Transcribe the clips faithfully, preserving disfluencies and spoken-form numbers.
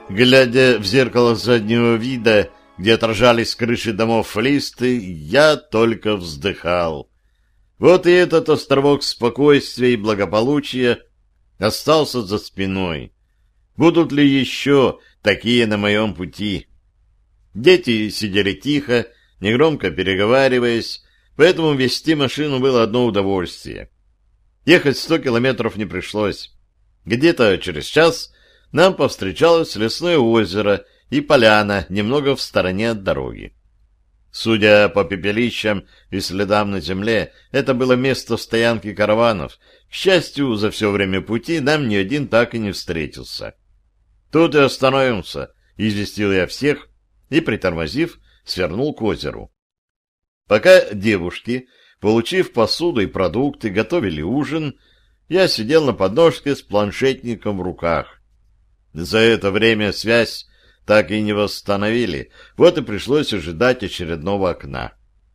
Глядя в зеркало заднего вида, где отражались крыши домов листы, я только вздыхал. Вот и этот островок спокойствия и благополучия остался за спиной. Будут ли еще такие на моем пути? Дети сидели тихо, негромко переговариваясь, поэтому вести машину было одно удовольствие. Ехать сто километров не пришлось. Где-то через час нам повстречалось лесное озеро и поляна немного в стороне от дороги. Судя по пепелищам и следам на земле, это было место стоянки караванов. К счастью, за все время пути нам ни один так и не встретился. «Тут и остановимся», — известил я всех и, притормозив, свернул к озеру. Пока девушки, получив посуду и продукты, готовили ужин, я сидел на подножке с планшетником в руках. За это время связь так и не восстановили, вот и пришлось ожидать очередного окна.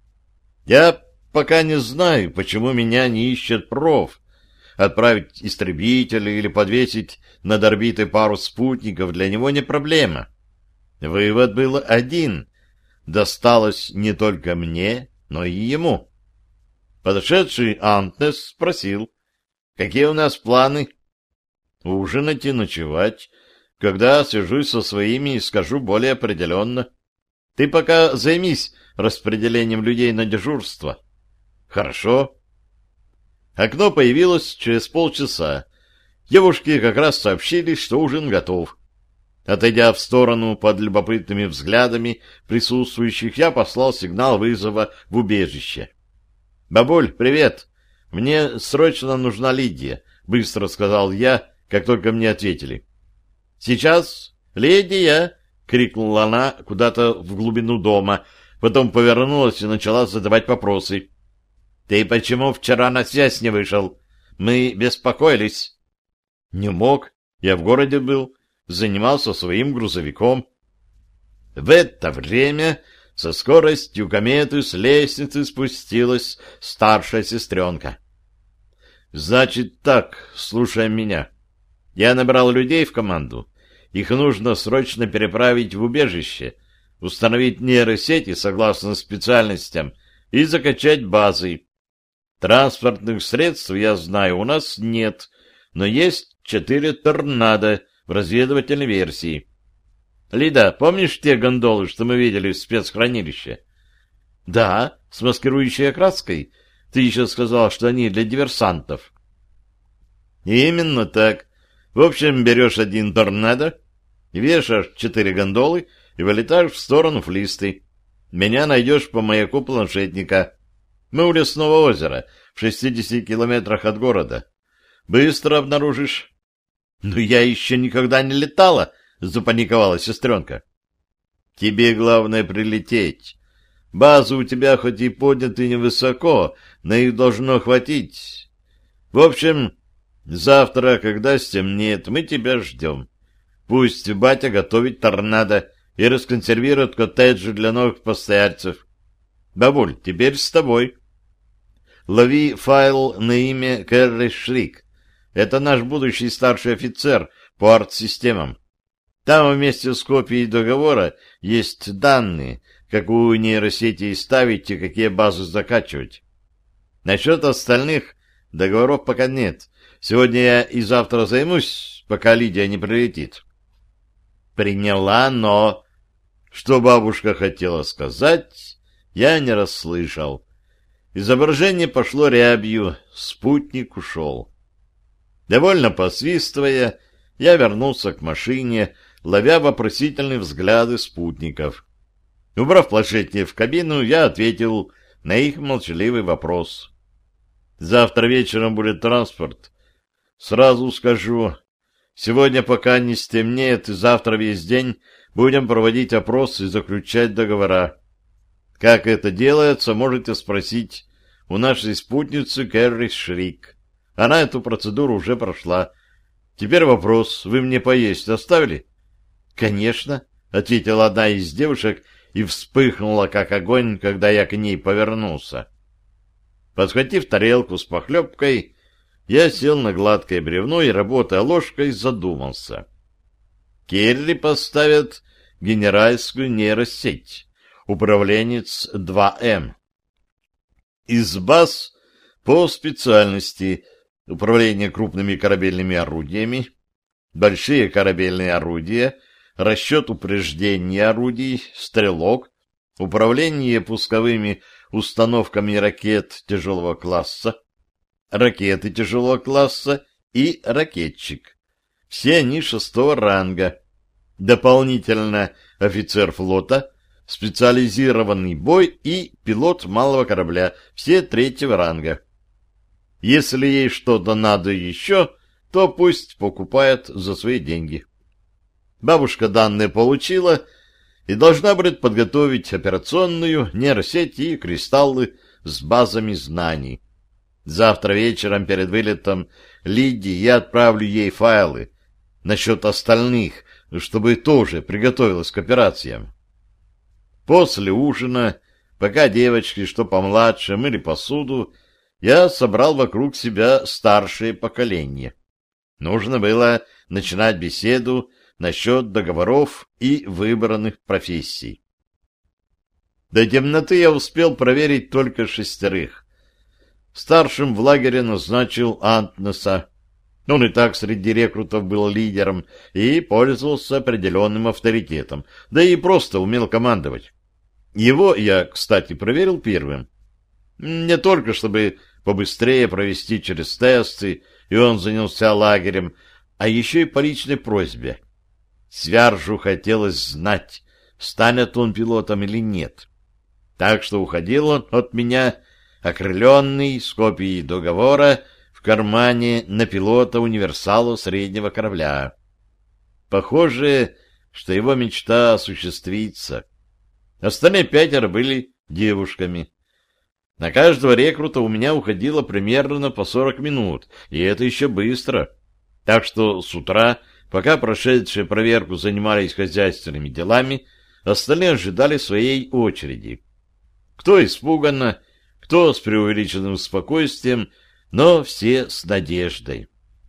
Я пока не знаю, почему меня не ищет проф. Отправить истребители или подвесить над орбитой пару спутников для него не проблема. Вывод был один. Досталось не только мне, но и ему. Подошедший Антнес спросил, какие у нас планы? Ужинать и ночевать. Когда свяжусь со своими и скажу более определенно. Ты пока займись распределением людей на дежурство. Хорошо. Окно появилось через полчаса. Девушки как раз сообщили, что ужин готов. Отойдя в сторону под любопытными взглядами присутствующих, я послал сигнал вызова в убежище. «Бабуль, привет! Мне срочно нужна Лидия», — быстро сказал я, как только мне ответили. «Сейчас, Лидия!» — крикнула она куда-то в глубину дома, потом повернулась и начала задавать вопросы. «Ты почему вчера на связь не вышел? Мы беспокоились». «Не мог. Я в городе был. Занимался своим грузовиком». В это время со скоростью кометы с лестницы спустилась старшая сестренка. «Значит так, слушай меня. Я набрал людей в команду. Их нужно срочно переправить в убежище, установить нейросети согласно специальностям и закачать базы. Транспортных средств, я знаю, у нас нет, но есть четыре торнадо в разведывательной версии. Лида, помнишь те гондолы, что мы видели в спецхранилище? Да, с маскирующей окраской. Ты еще сказал, что они для диверсантов. Именно так. В общем, берешь один торнадо, вешаешь четыре гондолы и вылетаешь в сторону Флисты. Меня найдешь по маяку планшетника. Мы у лесного озера, в шестидесяти километрах от города. Быстро обнаружишь. — Но я еще никогда не летала, — запаниковала сестренка. — Тебе главное прилететь. Базы у тебя хоть и подняты невысоко, но их должно хватить. В общем, завтра, когда стемнеет, мы тебя ждем. Пусть батя готовит торнадо и расконсервирует коттеджи для новых постояльцев. Бабуль, теперь с тобой. Лови файл на имя Кэрри Шрик. Это наш будущий старший офицер по арт-системам. Там вместе с копией договора есть данные, какую нейросети ставить и какие базы закачивать. Насчет остальных договоров пока нет. Сегодня я и завтра займусь, пока Лидия не прилетит. Приняла, но... Что бабушка хотела сказать, я не расслышал. Изображение пошло рябью, спутник ушел. Довольно посвистывая, я вернулся к машине, ловя вопросительные взгляды спутников. Убрав планшетник в кабину, я ответил на их молчаливый вопрос. Завтра вечером будет транспорт. Сразу скажу, сегодня пока не стемнеет, и завтра весь день будем проводить опросы и заключать договора. Как это делается, можете спросить у нашей спутницы Кэрри Шрик. Она эту процедуру уже прошла. Теперь вопрос, вы мне поесть оставили? — Конечно, — ответила одна из девушек и вспыхнула, как огонь, когда я к ней повернулся. Подхватив тарелку с похлебкой, я сел на гладкое бревно и, работая ложкой, задумался. Керри поставят генеральскую нейросеть, управленец два эм. Из баз по специальности управление крупными корабельными орудиями, большие корабельные орудия, расчет упреждения орудий, стрелок, управление пусковыми установками ракет тяжелого класса, ракеты тяжелого класса и ракетчик. Все они шестого ранга. Дополнительно офицер флота, специализированный бой и пилот малого корабля, все третьего ранга. Если ей что-то надо еще, то пусть покупает за свои деньги. Бабушка данные получила и должна будет подготовить операционную, нейросеть и кристаллы с базами знаний. Завтра вечером перед вылетом Лидии я отправлю ей файлы насчет остальных, чтобы тоже приготовилась к операциям. После ужина, пока девочки, что помладше, мыли посуду, я собрал вокруг себя старшее поколение. Нужно было начинать беседу насчет договоров и выбранных профессий. До темноты я успел проверить только шестерых. Старшим в лагере назначил Антнеса. Он и так среди рекрутов был лидером и пользовался определенным авторитетом, да и просто умел командовать. Его я, кстати, проверил первым. Не только чтобы побыстрее провести через тесты, и он занялся лагерем, а еще и по личной просьбе. Свяржу хотелось знать, станет он пилотом или нет. Так что уходил он от меня, окрыленный, с копией договора, в кармане на пилота универсала среднего корабля. Похоже, что его мечта осуществится. Остальные пятеро были девушками. На каждого рекрута у меня уходило примерно по сорок минут, и это еще быстро. Так что с утра, пока прошедшие проверку занимались хозяйственными делами, остальные ожидали своей очереди. Кто испуганно, кто с преувеличенным спокойствием, но все с надеждой.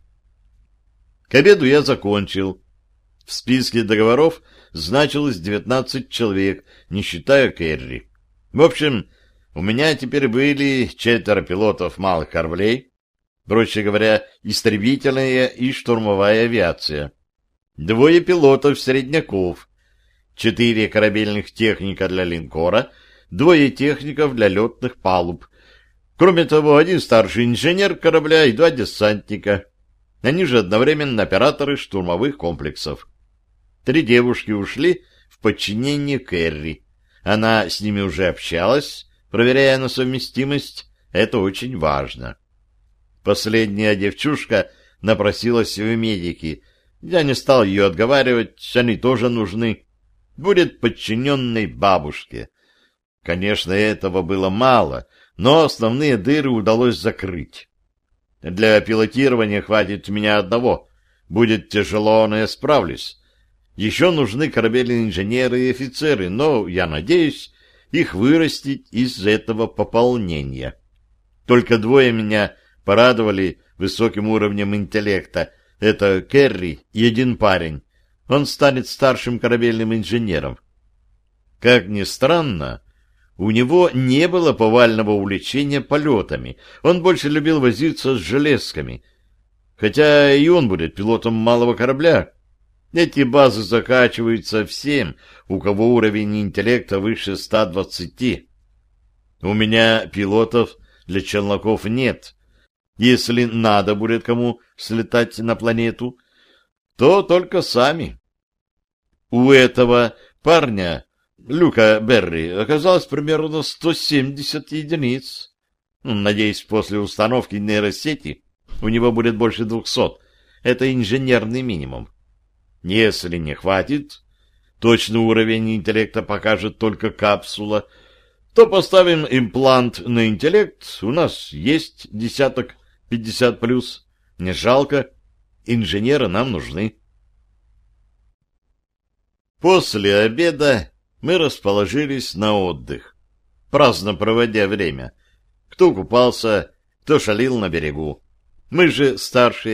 К обеду я закончил. В списке договоров значилось девятнадцать человек, не считая Керри. В общем, у меня теперь были четверо пилотов малых кораблей, проще говоря, истребительная и штурмовая авиация, двое пилотов-средняков, четыре корабельных техника для линкора, двое техников для летных палуб. Кроме того, один старший инженер корабля и два десантника. Они же одновременно операторы штурмовых комплексов. Три девушки ушли в подчинение Керри. Она с ними уже общалась, проверяя на совместимость. Это очень важно. Последняя девчушка напросилась в медики. Я не стал ее отговаривать, они тоже нужны. Будет подчиненной бабушке. Конечно, этого было мало, но основные дыры удалось закрыть. Для пилотирования хватит меня одного. Будет тяжело, но я справлюсь. Еще нужны корабельные инженеры и офицеры, но, я надеюсь, их вырастить из этого пополнения. Только двое меня порадовали высоким уровнем интеллекта. Это Керри и один парень. Он станет старшим корабельным инженером. Как ни странно, у него не было повального увлечения полетами. Он больше любил возиться с железками. Хотя и он будет пилотом малого корабля. Эти базы закачиваются всем, у кого уровень интеллекта выше ста двадцати. У меня пилотов для челноков нет. Если надо будет кому слетать на планету, то только сами. У этого парня, Люка Берри, оказалось примерно сто семьдесят единиц. Надеюсь, после установки нейросети у него будет больше двухсот. Это инженерный минимум. Если не хватит, точный уровень интеллекта покажет только капсула, то поставим имплант на интеллект. У нас есть десяток пятьдесят плюс. Не жалко. Инженеры нам нужны. После обеда мы расположились на отдых, праздно проводя время. Кто купался, кто шалил на берегу. Мы же, старшие,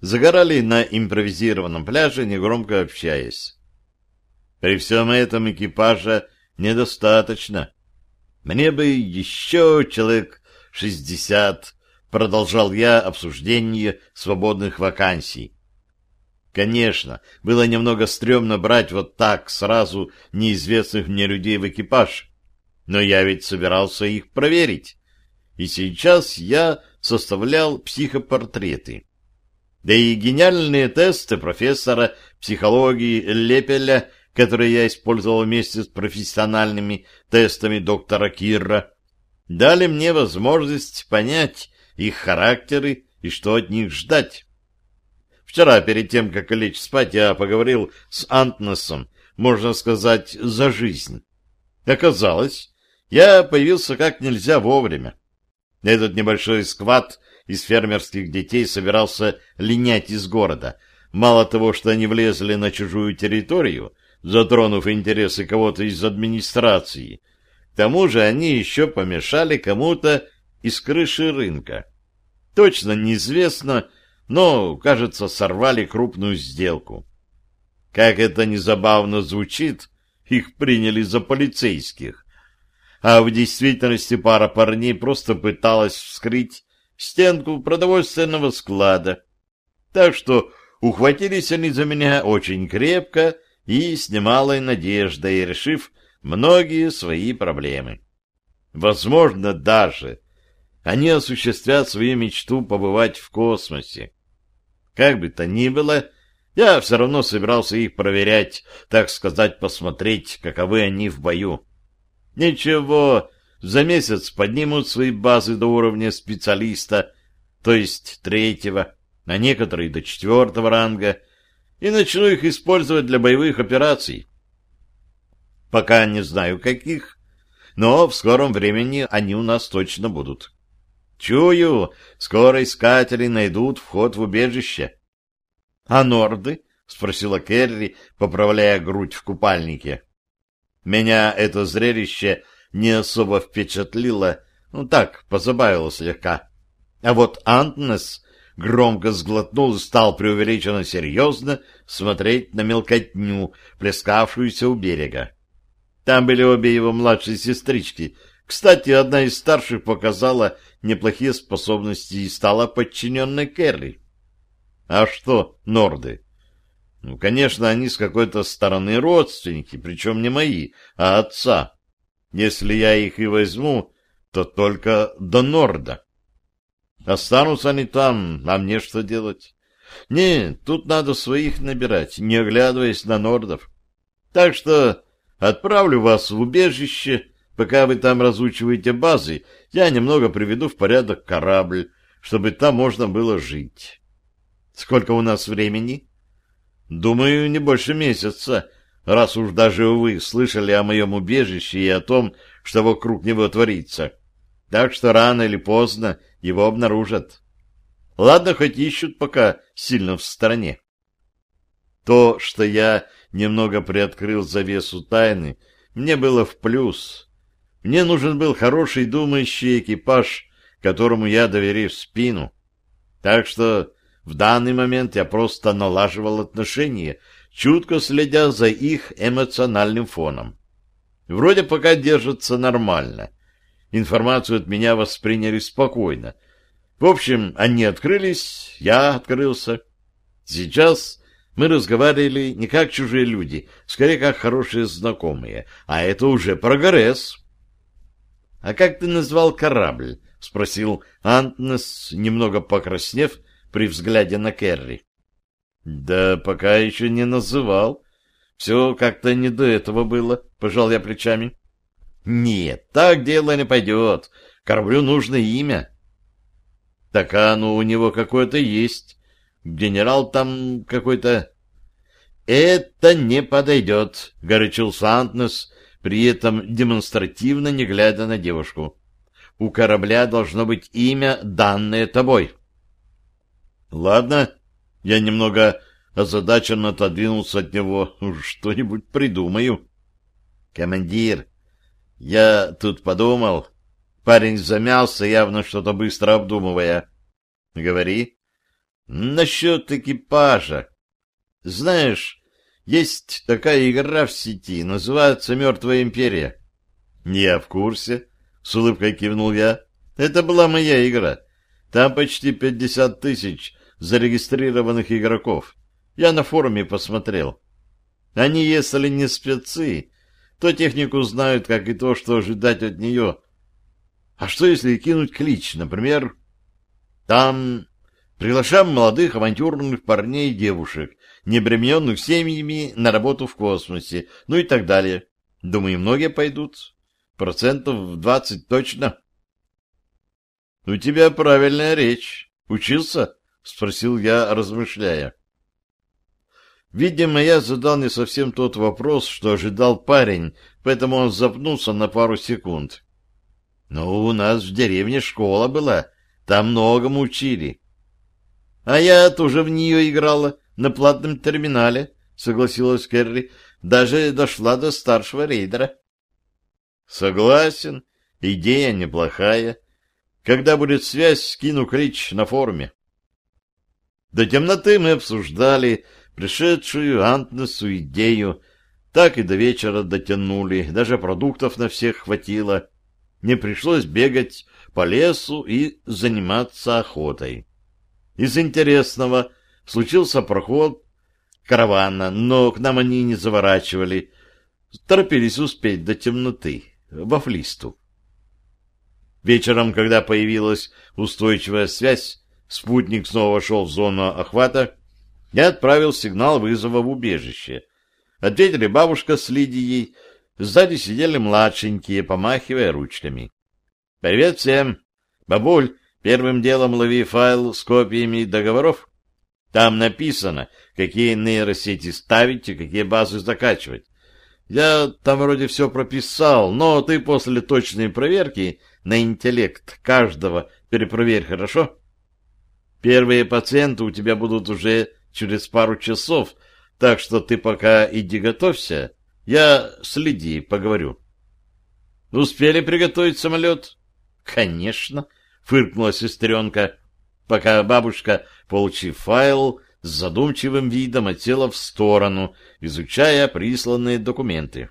загорали на импровизированном пляже, негромко общаясь. При всем этом экипажа недостаточно. Мне бы еще человек шестьдесят, продолжал я обсуждение свободных вакансий. Конечно, было немного стрёмно брать вот так сразу неизвестных мне людей в экипаж, но я ведь собирался их проверить. И сейчас я составлял психопортреты. Да и гениальные тесты профессора психологии Лепеля, которые я использовал вместе с профессиональными тестами доктора Кирра, дали мне возможность понять их характеры и что от них ждать. Вчера, перед тем, как лечь спать, я поговорил с Антнесом, можно сказать, за жизнь. Оказалось, я появился как нельзя вовремя. Этот небольшой сквад из фермерских детей собирался линять из города. Мало того, что они влезли на чужую территорию, затронув интересы кого-то из администрации, к тому же они еще помешали кому-то из крыши рынка. Точно неизвестно, но, кажется, сорвали крупную сделку. Как это незабавно звучит, их приняли за полицейских. А в действительности пара парней просто пыталась вскрыть стенку продовольственного склада. Так что ухватились они за меня очень крепко и с немалой надеждой, решив многие свои проблемы. Возможно, даже они осуществят свою мечту побывать в космосе. Как бы то ни было, я все равно собирался их проверять, так сказать, посмотреть, каковы они в бою. Ничего, за месяц поднимут свои базы до уровня специалиста, то есть третьего, а некоторые до четвертого ранга, и начну их использовать для боевых операций. Пока не знаю каких, но в скором времени они у нас точно будут. Чую, скоро искатели найдут вход в убежище. — А норды? — спросила Керри, поправляя грудь в купальнике. Меня это зрелище не особо впечатлило, ну так, позабавило слегка. А вот Антнес громко сглотнул и стал преувеличенно серьезно смотреть на мелкотню, плескавшуюся у берега. Там были обе его младшие сестрички. Кстати, одна из старших показала неплохие способности и стала подчиненной Керри. А что норды? Ну, конечно, они с какой-то стороны родственники, причем не мои, а отца. Если я их и возьму, то только до Норда. Останутся они там, а мне что делать? Нет, тут надо своих набирать, не оглядываясь на нордов. Так что отправлю вас в убежище. Пока вы там разучиваете базы, я немного приведу в порядок корабль, чтобы там можно было жить. Сколько у нас времени? Думаю, не больше месяца, раз уж даже вы слышали о моем убежище и о том, что вокруг него творится. Так что рано или поздно его обнаружат. Ладно, хоть ищут пока сильно в стороне. То, что я немного приоткрыл завесу тайны, мне было в плюс. Мне нужен был хороший думающий экипаж, которому я доверю спину. Так что в данный момент я просто налаживал отношения, чутко следя за их эмоциональным фоном. Вроде пока держатся нормально. Информацию от меня восприняли спокойно. В общем, они открылись, я открылся. Сейчас мы разговаривали не как чужие люди, скорее как хорошие знакомые, а это уже прогресс. — А как ты назвал корабль? — спросил Антнес, немного покраснев при взгляде на Керри. — Да пока еще не называл. Все как-то не до этого было, — пожал я плечами. — Нет, так дело не пойдет. Кораблю нужно имя. — Так оно у него какое-то есть. Генерал там какой-то... — Это не подойдет, — горячился Антнес, при этом демонстративно не глядя на девушку. — У корабля должно быть имя, данное тобой. — Ладно, я немного озадаченно отодвинулся от него. Что-нибудь придумаю. — Командир, я тут подумал... Парень замялся, явно что-то быстро обдумывая. — Говори. Насчет экипажа. Знаешь, есть такая игра в сети, называется «Мертвая империя». Я в курсе, с улыбкой кивнул я. Это была моя игра. Там почти пятьдесят тысяч зарегистрированных игроков. Я на форуме посмотрел. Они, если не спецы, то технику знают, как и то, что ожидать от нее. А что, если кинуть клич, например, там приглашаем молодых авантюрных парней и девушек, не обремененных семьями, на работу в космосе, ну и так далее. Думаю, многие пойдут. Процентов двадцать точно. — У тебя правильная речь. Учился? — спросил я, размышляя. Видимо, я задал не совсем тот вопрос, что ожидал парень, поэтому он запнулся на пару секунд. — Ну, у нас в деревне школа была, там многому учили. — А я тоже в нее играла, на платном терминале, — согласилась Кэрри, — даже дошла до старшего рейдера. — Согласен, идея неплохая. Когда будет связь, скину клич на форуме. До темноты мы обсуждали пришедшую Антнесу идею, так и до вечера дотянули, даже продуктов на всех хватило. Не пришлось бегать по лесу и заниматься охотой. Из интересного случился проход каравана, но к нам они не заворачивали, торопились успеть до темноты, во Флисту. Вечером, когда появилась устойчивая связь, спутник снова шел в зону охвата, я отправил сигнал вызова в убежище. Ответили бабушка с Лидией, сзади сидели младшенькие, помахивая ручками. — Привет всем! Бабуль, первым делом лови файл с копиями договоров. Там написано, какие нейросети ставить и какие базы закачивать. Я там вроде все прописал, но ты после точной проверки на интеллект каждого перепроверь, хорошо? Первые пациенты у тебя будут уже через пару часов, так что ты пока иди готовься, я с Лидией поговорю. Успели приготовить самолет? Конечно, фыркнула сестренка, пока бабушка, получив файл, с задумчивым видом отсела в сторону, изучая присланные документы.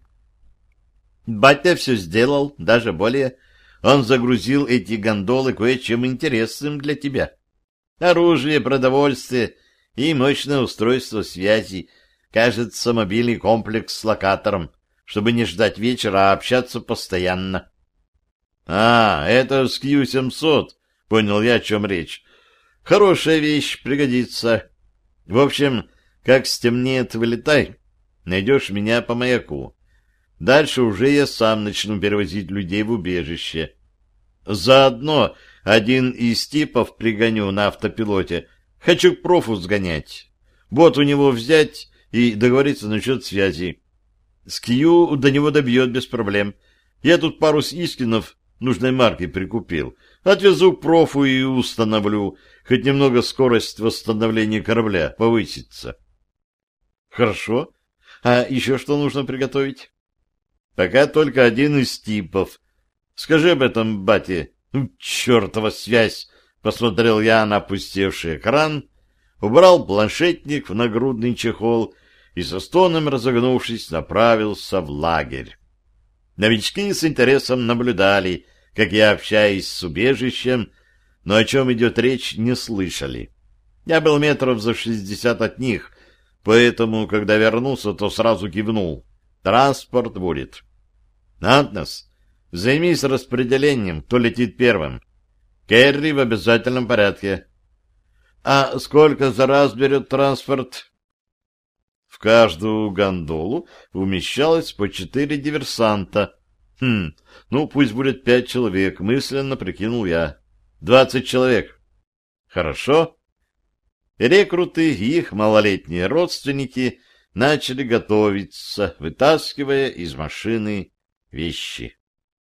Батя все сделал, даже более. Он загрузил эти гондолы кое-чем интересным для тебя. Оружие, продовольствие и мощное устройство связи, кажется, мобильный комплекс с локатором, чтобы не ждать вечера, а общаться постоянно. — А, это с Кью семьсот, понял я, о чем речь. Хорошая вещь, пригодится. В общем, как стемнеет, вылетай, найдешь меня по маяку. Дальше уже я сам начну перевозить людей в убежище. Заодно один из типов пригоню на автопилоте. Хочу к профу сгонять. Вот у него взять и договориться насчет связи. С Кью до него добьет без проблем. Я тут пару Искинов нужной марки прикупил. Отвезу к профу и установлю. Хоть немного скорость восстановления корабля повысится. Хорошо. А еще что нужно приготовить? Пока только один из типов. Скажи об этом, бате. Чертова связь! Посмотрел я на опустевший экран, убрал планшетник в нагрудный чехол и со стоном разогнувшись направился в лагерь. Новички с интересом наблюдали, как я общаюсь с убежищем, но о чем идет речь, не слышали. Я был метров за шестьдесят от них, поэтому, когда вернулся, то сразу кивнул. Транспорт будет. Антнес, займись распределением, кто летит первым. Керри в обязательном порядке. А сколько за раз берет транспорт? В каждую гондолу умещалось по четыре диверсанта. Хм, ну пусть будет пять человек, мысленно прикинул я. Двадцать человек. Хорошо. Рекруты и их малолетние родственники начали готовиться, вытаскивая из машины вещи.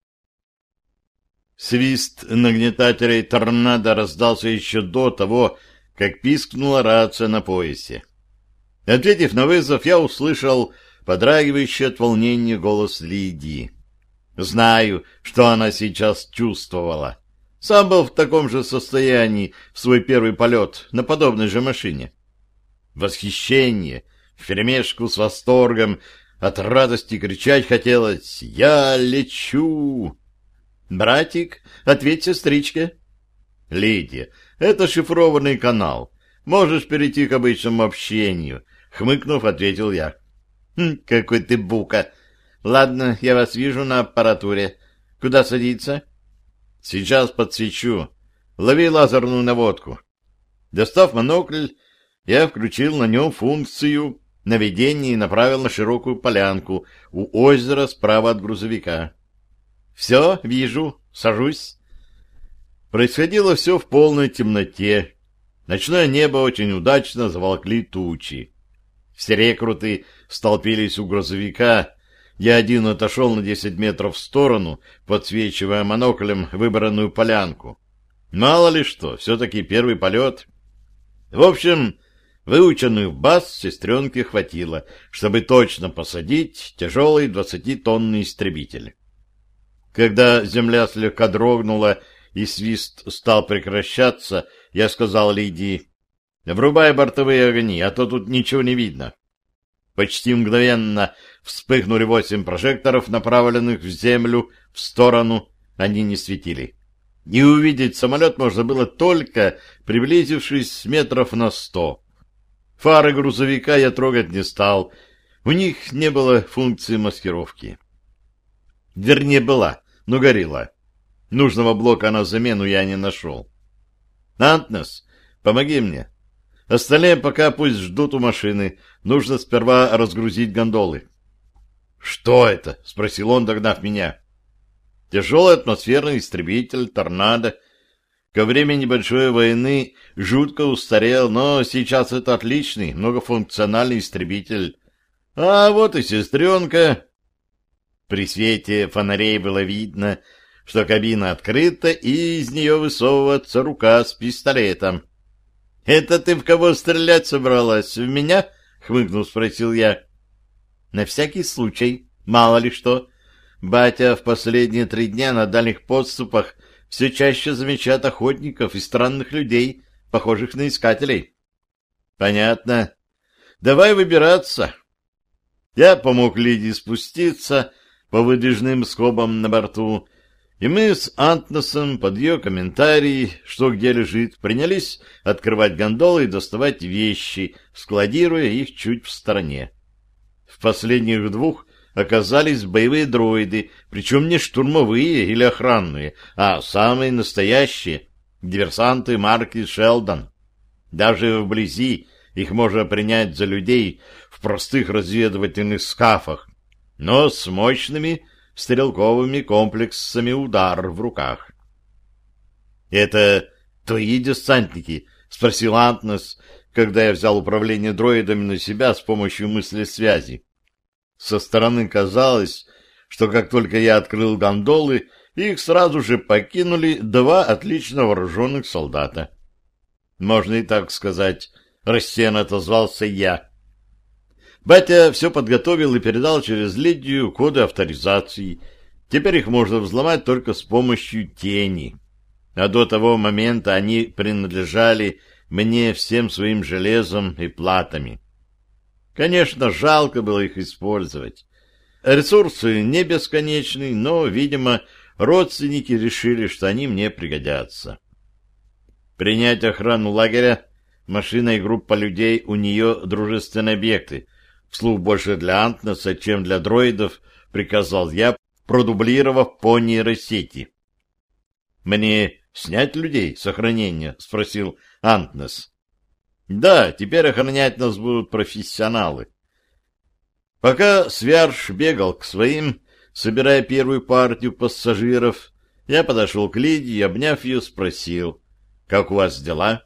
Свист нагнетателей торнадо раздался еще до того, как пискнула рация на поясе. Ответив на вызов, я услышал подрагивающий от волнения голос Лидии. Знаю, что она сейчас чувствовала. Сам был в таком же состоянии в свой первый полет на подобной же машине. Восхищение вперемешку с восторгом, от радости кричать хотелось: «Я лечу!» «Братик, ответь сестричке». «Лидия, это шифрованный канал. Можешь перейти к обычному общению», — хмыкнув, ответил я. «Хм, какой ты бука! Ладно, я вас вижу на аппаратуре. Куда садиться?» «Сейчас подсвечу. Лови лазерную наводку». Достав монокль, я включил на нем функцию наведения и направил на широкую полянку у озера справа от грузовика. «Все, вижу. Сажусь». Происходило все в полной темноте. Ночное небо очень удачно заволокли тучи. Все рекруты столпились у грузовика. Я один отошел на десять метров в сторону, подсвечивая моноклем выбранную полянку. Мало ли что, все-таки первый полет. В общем, выученных баз сестренке хватило, чтобы точно посадить тяжелый двадцатитонный истребитель. Когда земля слегка дрогнула и свист стал прекращаться, я сказал Лидии: «Врубай бортовые огни, а то тут ничего не видно». Почти мгновенно вспыхнули восемь прожекторов, направленных в землю, в сторону, они не светили. И увидеть самолет можно было только приблизившись метров на сто. Фары грузовика я трогать не стал, у них не было функции маскировки. Вернее, была, но горела. Нужного блока на замену я не нашел. «Антнес, помоги мне. Остальные пока пусть ждут у машины. Нужно сперва разгрузить гондолы». «Что это?» — спросил он, догнав меня. «Тяжелый атмосферный истребитель «Торнадо». Ко времени Большой войны жутко устарел, но сейчас это отличный, многофункциональный истребитель. А вот и сестренка». При свете фонарей было видно, что кабина открыта, и из нее высовывается рука с пистолетом. «Это ты в кого стрелять собралась? В меня?» — хмыкнув, спросил я. «На всякий случай, мало ли что. Батя в последние три дня на дальних подступах все чаще замечает охотников и странных людей, похожих на искателей». «Понятно. Давай выбираться». Я помог Лидии спуститься по выдвижным скобам на борту, и мы с Антнесом под ее комментарии, что где лежит, принялись открывать гондолы и доставать вещи, складируя их чуть в стороне. В последних двух оказались боевые дроиды, причем не штурмовые или охранные, а самые настоящие диверсанты марки «Шелдон». Даже вблизи их можно принять за людей в простых разведывательных скафах, но с мощными стрелковыми комплексами «Удар» в руках. «Это твои десантники?» — спросил Антнес, когда я взял управление дроидами на себя с помощью мыслесвязи. Со стороны казалось, что как только я открыл гондолы, их сразу же покинули два отлично вооруженных солдата. «Можно и так сказать», — рассеянно отозвался я. Батя все подготовил и передал через Лидию коды авторизации. Теперь их можно взломать только с помощью тени. А до того момента они принадлежали мне всем своим железом и платами. Конечно, жалко было их использовать. Ресурсы не бесконечны, но, видимо, родственники решили, что они мне пригодятся. Принять охрану лагеря, машина и группа людей, у нее дружественные объекты. Вслух больше для Антнеса, чем для дроидов, приказал я, продублировав по нейросети. «Мне снять людей с охранения?» — спросил Антнес. «Да, теперь охранять нас будут профессионалы». Пока Свярш бегал к своим, собирая первую партию пассажиров, я подошел к Лидии и, обняв ее, спросил: «Как у вас дела?»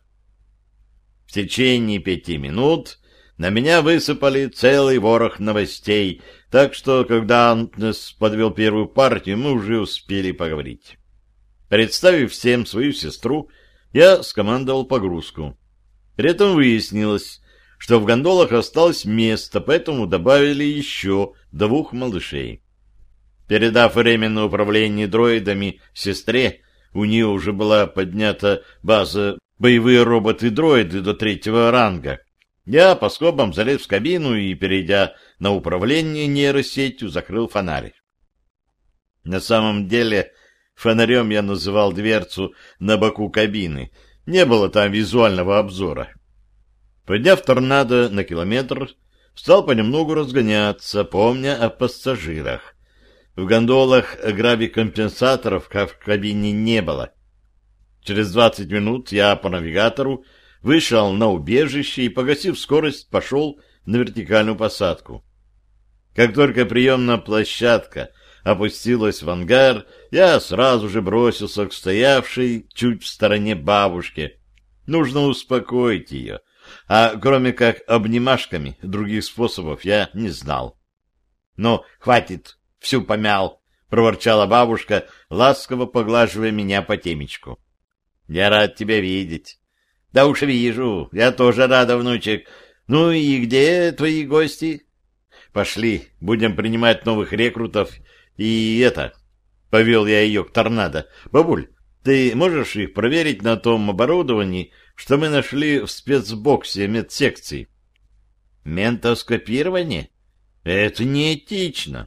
В течение пяти минут на меня высыпали целый ворох новостей, так что, когда Антнес подвел первую партию, мы уже успели поговорить. Представив всем свою сестру, я скомандовал погрузку. При этом выяснилось, что в гондолах осталось место, поэтому добавили еще двух малышей. Передав временное управление дроидами сестре, у нее уже была поднята база боевые роботы-дроиды до третьего ранга, я по скобам залез в кабину и, перейдя на управление нейросетью, закрыл фонарь. На самом деле, фонарем я называл дверцу на боку кабины. Не было там визуального обзора. Подняв торнадо на километр, стал понемногу разгоняться, помня о пассажирах. В гондолах гравикомпенсаторов, как в кабине, не было. Через двадцать минут я по навигатору вышел на убежище и, погасив скорость, пошел на вертикальную посадку. Как только приемная площадка опустилась в ангар, я сразу же бросился к стоявшей чуть в стороне бабушке. Нужно успокоить ее, а кроме как обнимашками других способов я не знал. — Ну, хватит, всю помял, — проворчала бабушка, ласково поглаживая меня по темечку. — Я рад тебя видеть. — Да уж вижу, я тоже рада, внучек. Ну и где твои гости? — Пошли, будем принимать новых рекрутов. И это... Повел я ее к торнадо. Бабуль, ты можешь их проверить на том оборудовании, что мы нашли в спецбоксе медсекции? Ментоскопирование? Это неэтично.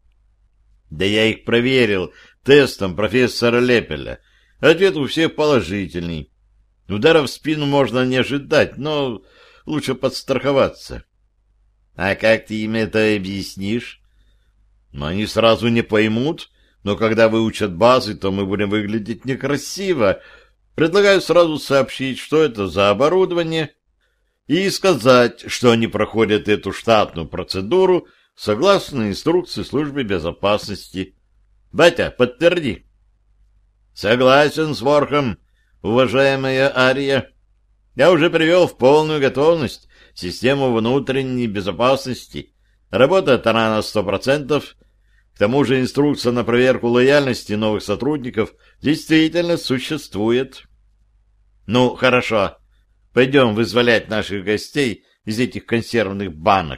Да я их проверил тестом профессора Лепеля. Ответ у всех положительный. Удара в спину можно не ожидать, но лучше подстраховаться. А как ты им это объяснишь? Но они сразу не поймут, но когда выучат базы, то мы будем выглядеть некрасиво. Предлагаю сразу сообщить, что это за оборудование, и сказать, что они проходят эту штатную процедуру согласно инструкции службы безопасности. Батя, подтверди. Согласен с Ворхом, уважаемая Ария. Я уже привел в полную готовность систему внутренней безопасности. Работает она на сто процентов. К тому же инструкция на проверку лояльности новых сотрудников действительно существует. Ну, хорошо. Пойдем вызволять наших гостей из этих консервных банок.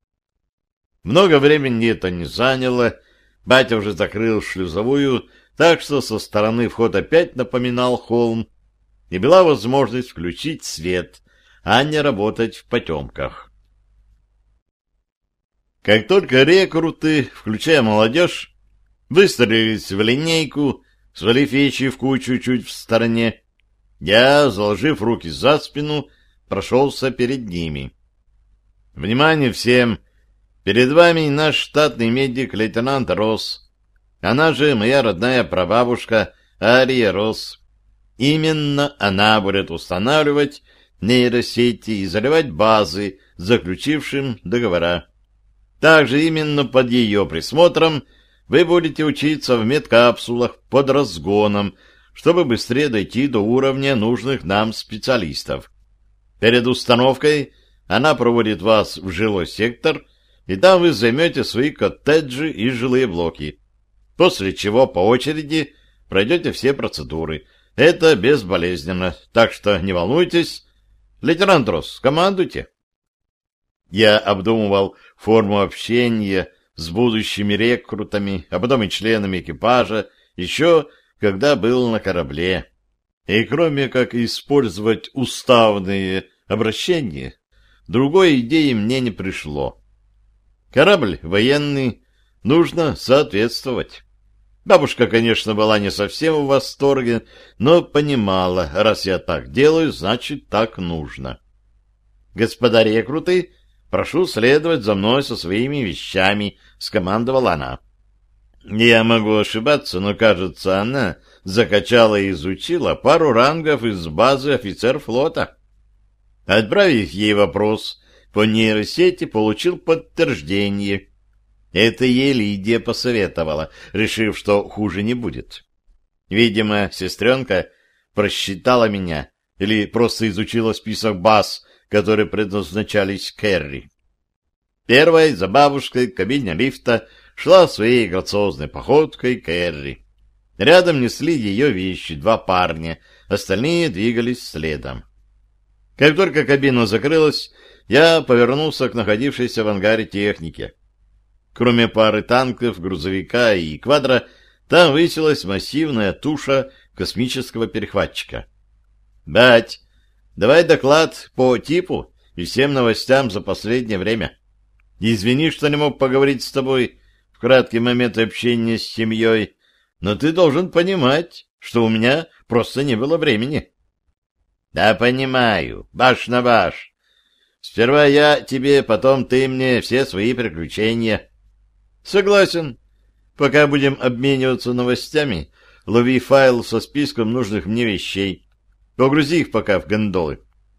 Много времени это не заняло. Батя уже закрыл шлюзовую, так что со стороны вход опять напоминал холм, и была возможность включить свет, а не работать в потемках. Как только рекруты, включая молодежь, выстроились в линейку, свалив вещи в кучу чуть в стороне, я, заложив руки за спину, прошелся перед ними. Внимание всем! Перед вами наш штатный медик лейтенант Росс, она же моя родная прабабушка Ария Росс. Именно она будет устанавливать нейросети и заливать базы, заключившим договора. Также именно под ее присмотром вы будете учиться в медкапсулах под разгоном, чтобы быстрее дойти до уровня нужных нам специалистов. Перед установкой она проводит вас в жилой сектор, и там вы займете свои коттеджи и жилые блоки, после чего по очереди пройдете все процедуры. Это безболезненно, так что не волнуйтесь. Лейтенант Росс, командуйте. Я обдумывал форму общения с будущими рекрутами, а потом и членами экипажа, еще когда был на корабле. И кроме как использовать уставные обращения, другой идеи мне не пришло. Корабль военный, нужно соответствовать. Бабушка, конечно, была не совсем в восторге, но понимала, раз я так делаю, значит, так нужно. Господа рекруты, прошу следовать за мной со своими вещами, — скомандовала она. Я могу ошибаться, но, кажется, она закачала и изучила пару рангов из базы офицер флота. Отправив ей вопрос по нейросети, получил подтверждение. Это ей Лидия посоветовала, решив, что хуже не будет. Видимо, сестренка просчитала меня или просто изучила список баз, которые предназначались Кэрри. Первой за бабушкой в кабине лифта шла своей грациозной походкой Кэрри. Рядом несли ее вещи два парня, остальные двигались следом. Как только кабина закрылась, я повернулся к находившейся в ангаре технике. Кроме пары танков, грузовика и квадра, там высилась массивная туша космического перехватчика. «Бать, давай доклад по типу и всем новостям за последнее время. Извини, что не мог поговорить с тобой в краткий момент общения с семьей, но ты должен понимать, что у меня просто не было времени». «Да понимаю, баш на баш. Сперва я тебе, потом ты мне все свои приключения». «Согласен. Пока будем обмениваться новостями, лови файл со списком нужных мне вещей. Погрузи их пока в гондолы».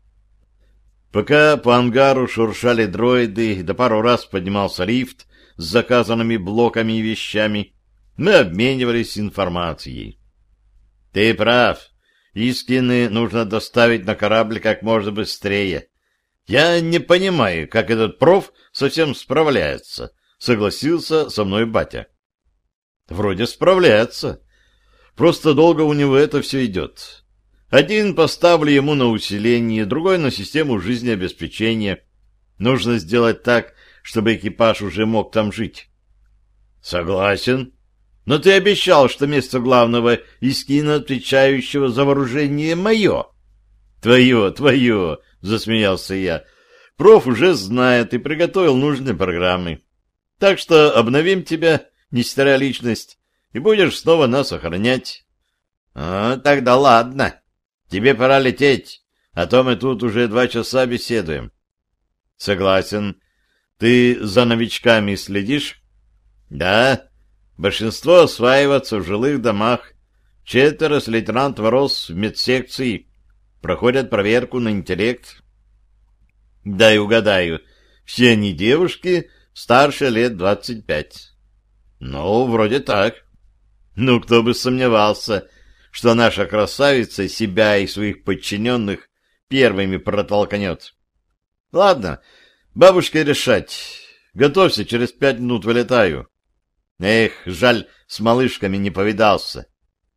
Пока по ангару шуршали дроиды, да пару раз поднимался лифт с заказанными блоками и вещами, мы обменивались информацией. «Ты прав. Искины нужно доставить на корабль как можно быстрее. Я не понимаю, как этот проф совсем справляется», — согласился со мной батя. «Вроде справляется. Просто долго у него это все идет. Один поставлю ему на усиление, другой на систему жизнеобеспечения. Нужно сделать так, чтобы экипаж уже мог там жить». «Согласен. Но ты обещал, что место главного искина, отвечающего за вооружение, мое». «Твое, твое», — засмеялся я. «Проф уже знает и приготовил нужные программы. Так что обновим тебя, не стирая личность, и будешь снова нас охранять». «А, тогда ладно. Тебе пора лететь, а то мы тут уже два часа беседуем». «Согласен. Ты за новичками следишь?» «Да. Большинство осваиваться в жилых домах. Четверо с лейтенантом рос в медсекции. Проходят проверку на интеллект». «Дай угадаю. Все они девушки старше лет двадцать пять». «Ну, вроде так». «Ну, кто бы сомневался, что наша красавица себя и своих подчиненных первыми протолкнет. Ладно, бабушке решать. Готовься, через пять минут вылетаю». «Эх, жаль, с малышками не повидался».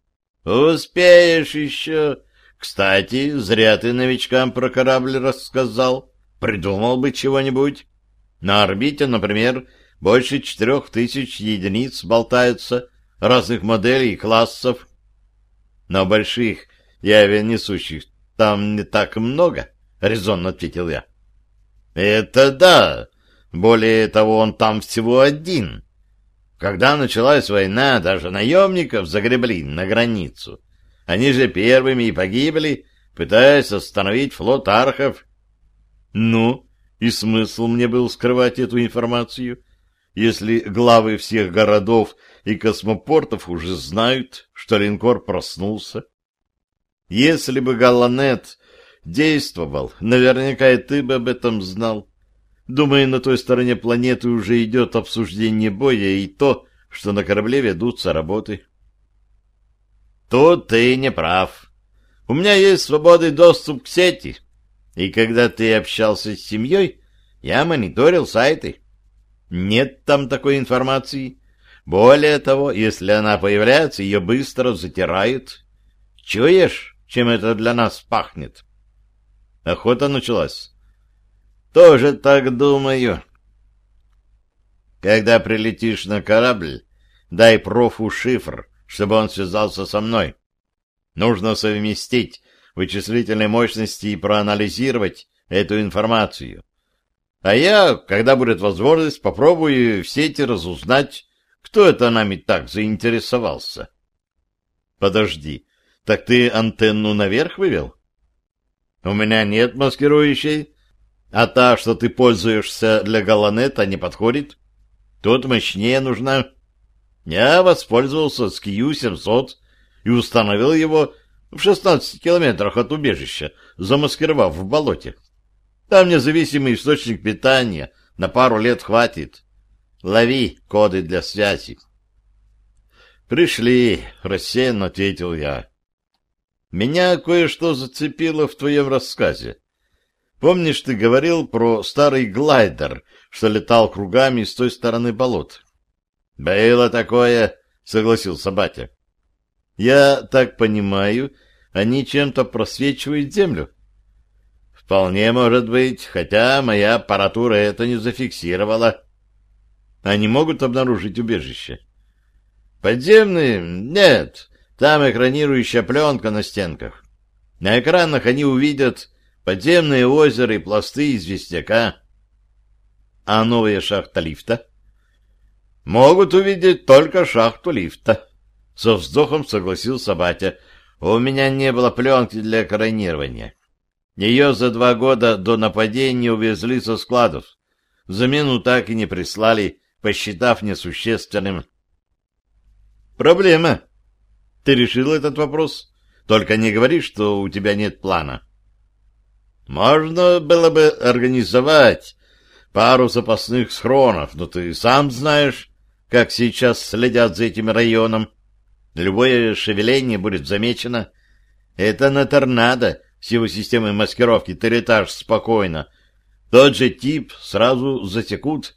«Успеешь еще. Кстати, зря ты новичкам про корабль рассказал. Придумал бы чего-нибудь. На орбите, например, больше четырех тысяч единиц болтаются, разных моделей и классов. Но больших и авианесущих там не так много», — резонно ответил я. «Это да. Более того, он там всего один. Когда началась война, даже наемников загребли на границу. Они же первыми и погибли, пытаясь остановить флот архов». «Ну, и смысл мне был скрывать эту информацию, если главы всех городов и космопортов уже знают, что линкор проснулся? Если бы Галланет действовал, наверняка и ты бы об этом знал. Думаю, на той стороне планеты уже идет обсуждение боя и то, что на корабле ведутся работы». «Тут ты не прав. У меня есть свободный доступ к сети, и когда ты общался с семьей, я мониторил сайты. Нет там такой информации. Более того, если она появляется, ее быстро затирают. Чуешь, чем это для нас пахнет?» Охота началась. «Тоже так думаю». «Когда прилетишь на корабль, дай профу шифр, чтобы он связался со мной. Нужно совместить вычислительные мощности и проанализировать эту информацию. А я, когда будет возможность, попробую в сети разузнать, кто это нами так заинтересовался». «Подожди, так ты антенну наверх вывел?» «У меня нет маскирующей, а та, что ты пользуешься для Галланета, не подходит. Тут мощнее нужна. Я воспользовался с Кью семьсот и установил его в шестнадцати километрах от убежища, замаскировав в болоте. Там независимый источник питания, на пару лет хватит. Лови коды для связи». «Пришли», — рассеянно ответил я. «Меня кое-что зацепило в твоем рассказе. Помнишь, ты говорил про старый глайдер, что летал кругами с той стороны болот?» «Было такое», — согласился батя. «Я так понимаю, они чем-то просвечивают землю?» «Вполне может быть, хотя моя аппаратура это не зафиксировала». «Они могут обнаружить убежище?» «Подземные? Нет. Там экранирующая пленка на стенках. На экранах они увидят подземные озера и пласты известняка. А новая шахта лифта? Могут увидеть только шахту лифта. Со вздохом согласился батя. У меня не было пленки для экранирования. Ее за два года до нападения увезли со складов. Замену так и не прислали, посчитав несущественным. Проблема. Ты решил этот вопрос? Только не говори, что у тебя нет плана. Можно было бы организовать пару запасных схронов, но ты сам знаешь, как сейчас следят за этим районом. Любое шевеление будет замечено. Это на торнадо с его системой маскировки Территаж спокойно. Тот же тип сразу засекут.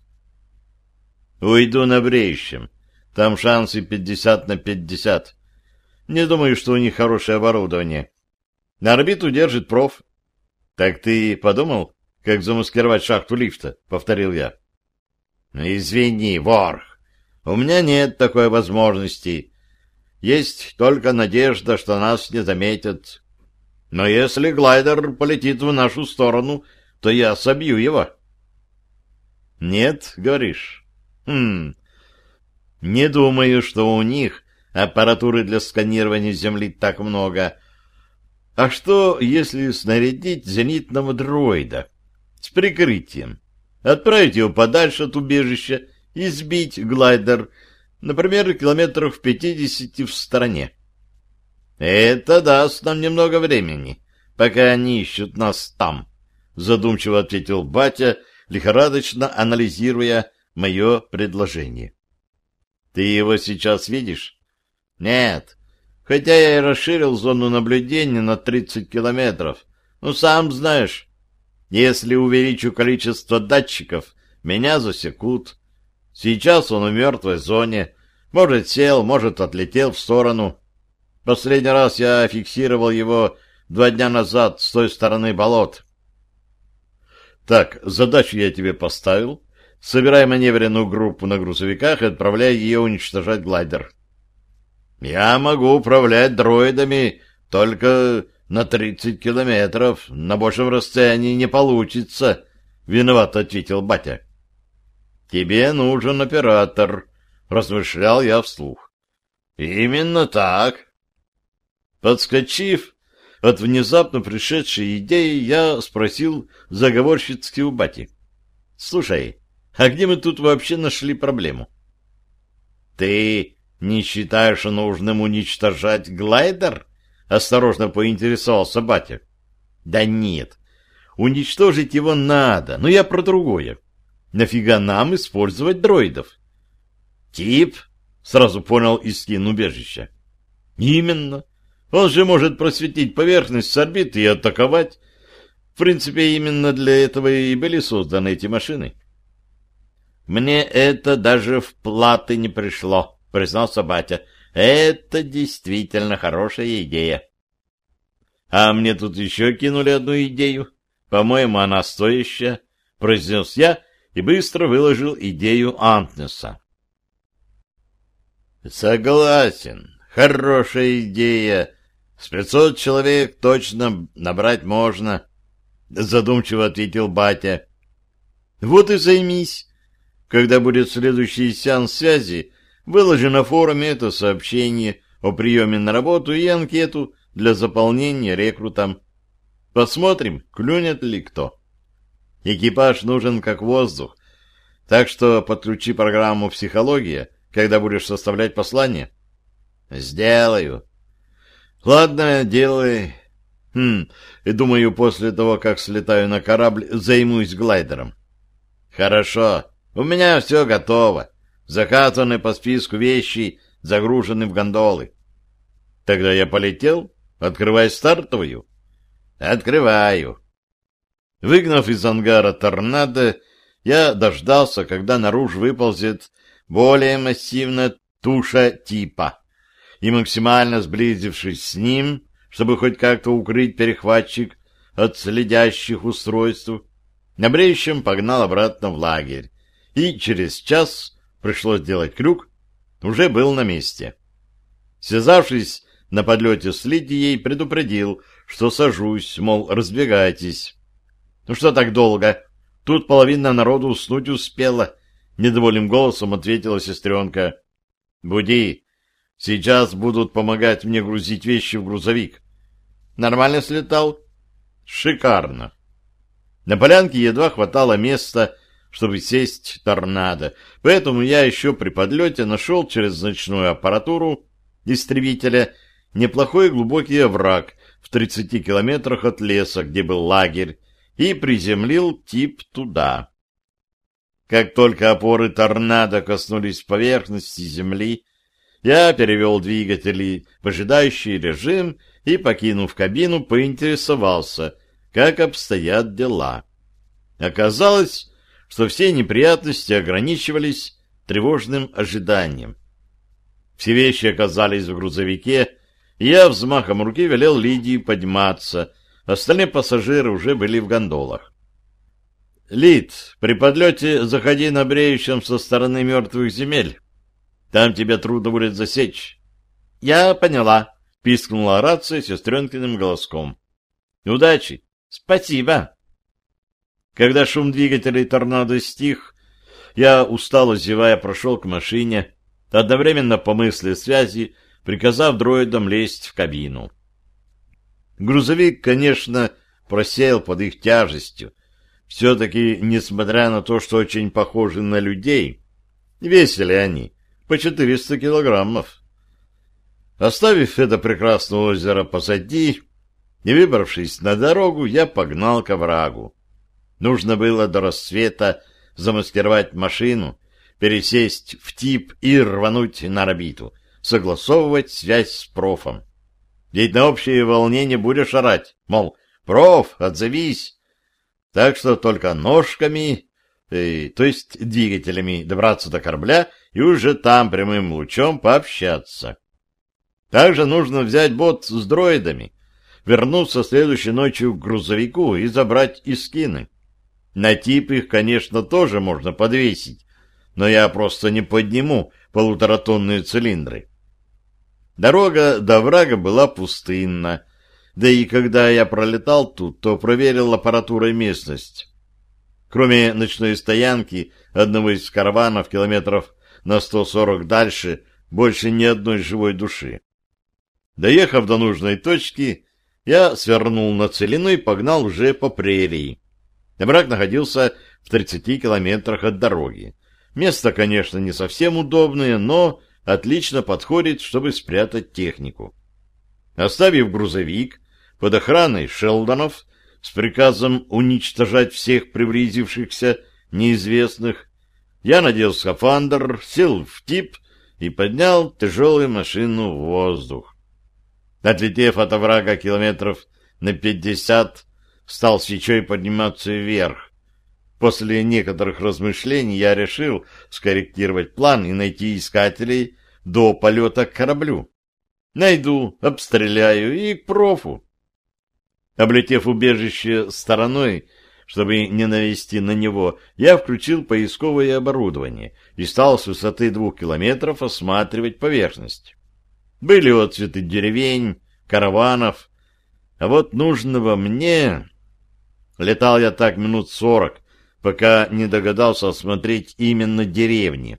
Уйду на бреющем. Там шансы пятьдесят на пятьдесят. Не думаю, что у них хорошее оборудование. На орбиту держит проф. Так ты подумал, как замаскировать шахту лифта? Повторил я. Извини, Ворх, у меня нет такой возможности. Есть только надежда, что нас не заметят. Но если глайдер полетит в нашу сторону, то я собью его. Нет, говоришь? Хм... Не думаю, что у них аппаратуры для сканирования Земли так много. А что, если снарядить зенитного дроида с прикрытием, отправить его подальше от убежища и сбить глайдер, например, километров в пятидесяти в стороне? Это даст нам немного времени, пока они ищут нас там, задумчиво ответил батя, лихорадочно анализируя мое предложение. Ты его сейчас видишь? Нет. Хотя я и расширил зону наблюдения на тридцать километров. Ну, сам знаешь, если увеличу количество датчиков, меня засекут. Сейчас он в мертвой зоне. Может, сел, может, отлетел в сторону. Последний раз я фиксировал его два дня назад с той стороны болот. Так, задачу я тебе поставил. Собирай маневренную группу на грузовиках и отправляй ее уничтожать глайдер. Я могу управлять дроидами только на тридцать километров. На большем расстоянии не получится, — виновато ответил батя. Тебе нужен оператор, — размышлял я вслух. Именно так. Подскочив от внезапно пришедшей идеи, я спросил заговорщицки у бати. Слушай, а где мы тут вообще нашли проблему? Ты не считаешь нужным уничтожать глайдер? Осторожно поинтересовался батя. Да нет, уничтожить его надо, но я про другое. Нафига нам использовать дроидов? Тип? Сразу понял Искин убежища. Именно. Он же может просветить поверхность с орбиты и атаковать. В принципе, именно для этого и были созданы эти машины. Мне это даже в платы не пришло, признался батя. Это действительно хорошая идея. А мне тут еще кинули одну идею. По-моему, она стоящая, произнес я и быстро выложил идею Антнеса. Согласен, хорошая идея. С пятьсот человек точно набрать можно, задумчиво ответил батя. Вот и займись. Когда будет следующий сеанс связи, выложи на форуме это сообщение о приеме на работу и анкету для заполнения рекрутам. Посмотрим, клюнет ли кто. Экипаж нужен как воздух, так что подключи программу «Психология», когда будешь составлять послание. Сделаю. Ладно, делай. Хм, и думаю, после того, как слетаю на корабль, займусь глайдером. Хорошо. У меня все готово. Заказаны по списку вещи, загружены в гондолы. Тогда я полетел. Открывай стартовую. Открываю. Выгнав из ангара торнадо, я дождался, когда наружу выползет более массивная туша типа, и максимально сблизившись с ним, чтобы хоть как-то укрыть перехватчик от следящих устройств, на бреющем погнал обратно в лагерь. И через час пришлось делать крюк, уже был на месте. Связавшись на подлете с Лидией предупредил, что сажусь, мол, разбегайтесь. — Ну что так долго? Тут половина народу уснуть успела, — недовольным голосом ответила сестренка. — Буди. Сейчас будут помогать мне грузить вещи в грузовик. — Нормально слетал? — Шикарно. На полянке едва хватало места, чтобы сесть торнадо, поэтому я еще при подлете нашел через ночную аппаратуру истребителя неплохой глубокий овраг в тридцати километрах от леса, где был лагерь, и приземлил тип туда. Как только опоры торнадо коснулись поверхности земли, я перевел двигатели в ожидающий режим и, покинув кабину, поинтересовался, как обстоят дела. Оказалось, что все неприятности ограничивались тревожным ожиданием. Все вещи оказались в грузовике, и я взмахом руки велел Лидии подниматься. Остальные пассажиры уже были в гондолах. «Лид, при подлете заходи на бреющем со стороны мертвых земель. Там тебя трудно будет засечь». «Я поняла», — пискнула рация сестренкиным голоском. «Удачи!» «Спасибо!» Когда шум двигателей торнадо стих, я, устало зевая, прошел к машине, одновременно по мысли связи, приказав дроидам лезть в кабину. Грузовик, конечно, просел под их тяжестью. Все-таки, несмотря на то, что очень похожи на людей, весили они по четыреста килограммов. Оставив это прекрасное озеро позади и выбравшись на дорогу, я погнал к оврагу. Нужно было до рассвета замаскировать машину, пересесть в тип и рвануть на орбиту, согласовывать связь с профом. Ведь на общее волнение будешь орать, мол, проф, отзовись. Так что только ножками, э, то есть двигателями, добраться до корабля и уже там прямым лучом пообщаться. Также нужно взять бот с дроидами, вернуться следующей ночью к грузовику и забрать искины. На тип их, конечно, тоже можно подвесить, но я просто не подниму полуторатонные цилиндры. Дорога до оврага была пустынна, да и когда я пролетал тут, то проверил аппаратурой местность. Кроме ночной стоянки одного из караванов километров на сто сорок дальше, больше ни одной живой души. Доехав до нужной точки, я свернул на целину и погнал уже по прерии. Овраг находился в тридцати километрах от дороги. Место, конечно, не совсем удобное, но отлично подходит, чтобы спрятать технику. Оставив грузовик под охраной Шелдонов с приказом уничтожать всех приблизившихся неизвестных, я надел скафандр, сел в тип и поднял тяжелую машину в воздух. Отлетев от оврага километров на пятьдесят, стал свечой подниматься вверх. После некоторых размышлений я решил скорректировать план и найти искателей до полета к кораблю. Найду, обстреляю и к профу. Облетев убежище стороной, чтобы не навести на него, я включил поисковое оборудование и стал с высоты двух километров осматривать поверхность. Были отцветы деревень, караванов, а вот нужного мне... Летал я так минут сорок, пока не догадался осмотреть именно деревни.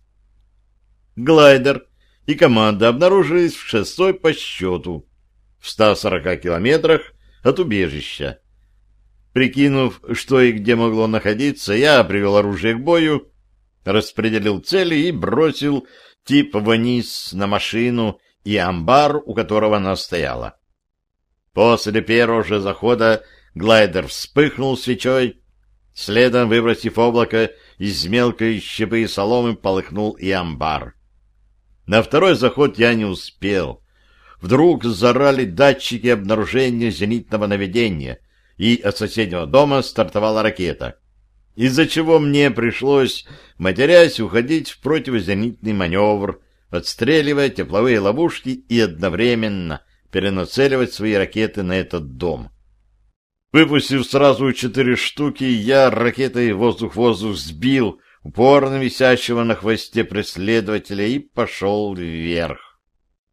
Глайдер и команда обнаружились в шестой по счету, в ста сорока километрах от убежища. Прикинув, что и где могло находиться, я привел оружие к бою, распределил цели и бросил тип вниз на машину и амбар, у которого она стояла. После первого же захода глайдер вспыхнул свечой, следом, выбросив облако из мелкой щепы и соломы, полыхнул и амбар. На второй заход я не успел. Вдруг зарали датчики обнаружения зенитного наведения, и от соседнего дома стартовала ракета, из-за чего мне пришлось, матерясь, уходить в противозенитный маневр, отстреливая тепловые ловушки и одновременно перенацеливать свои ракеты на этот дом. Выпустив сразу четыре штуки, я ракетой воздух-воздух сбил упорно висящего на хвосте преследователя и пошел вверх.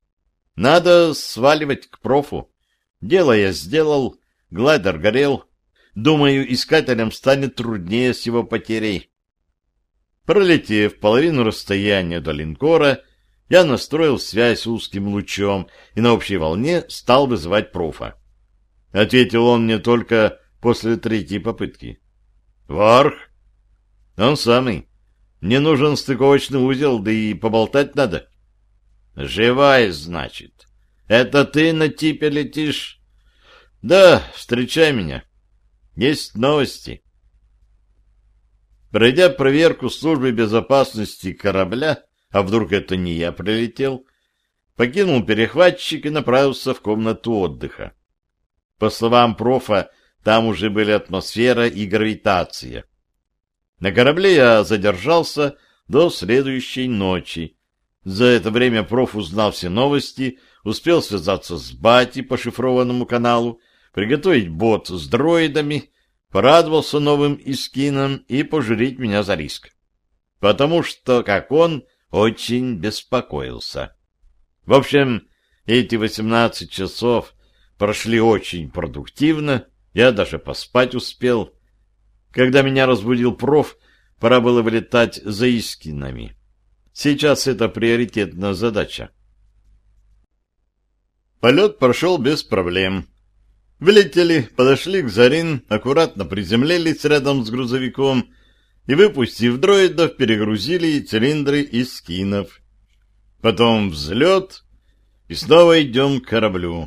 Надо сваливать к профу. Дело я сделал, глайдер горел. Думаю, искателям станет труднее с его потерей. Пролетев половину расстояния до линкора, я настроил связь узким лучом и на общей волне стал вызывать профа. Ответил он мне только после третьей попытки. «Варх?» «Он самый. Мне нужен стыковочный узел, да и поболтать надо». «Живая, значит. Это ты на типе летишь?» «Да, встречай меня. Есть новости». Пройдя проверку службы безопасности корабля, а вдруг это не я прилетел, покинул перехватчик и направился в комнату отдыха. По словам профа, там уже были атмосфера и гравитация. На корабле я задержался до следующей ночи. За это время проф узнал все новости, успел связаться с Бати по шифрованному каналу, приготовить бот с дроидами, порадовался новым искинам и пожурить меня за риск. Потому что, как он, очень беспокоился. В общем, эти восемнадцать часов прошли очень продуктивно, я даже поспать успел. Когда меня разбудил проф, пора было вылетать за искинами. Сейчас это приоритетная задача. Полет прошел без проблем. Вылетели, подошли к Зарин, аккуратно приземлились рядом с грузовиком и, выпустив дроидов, перегрузили цилиндры из скинов. Потом взлет, и снова идем к кораблю.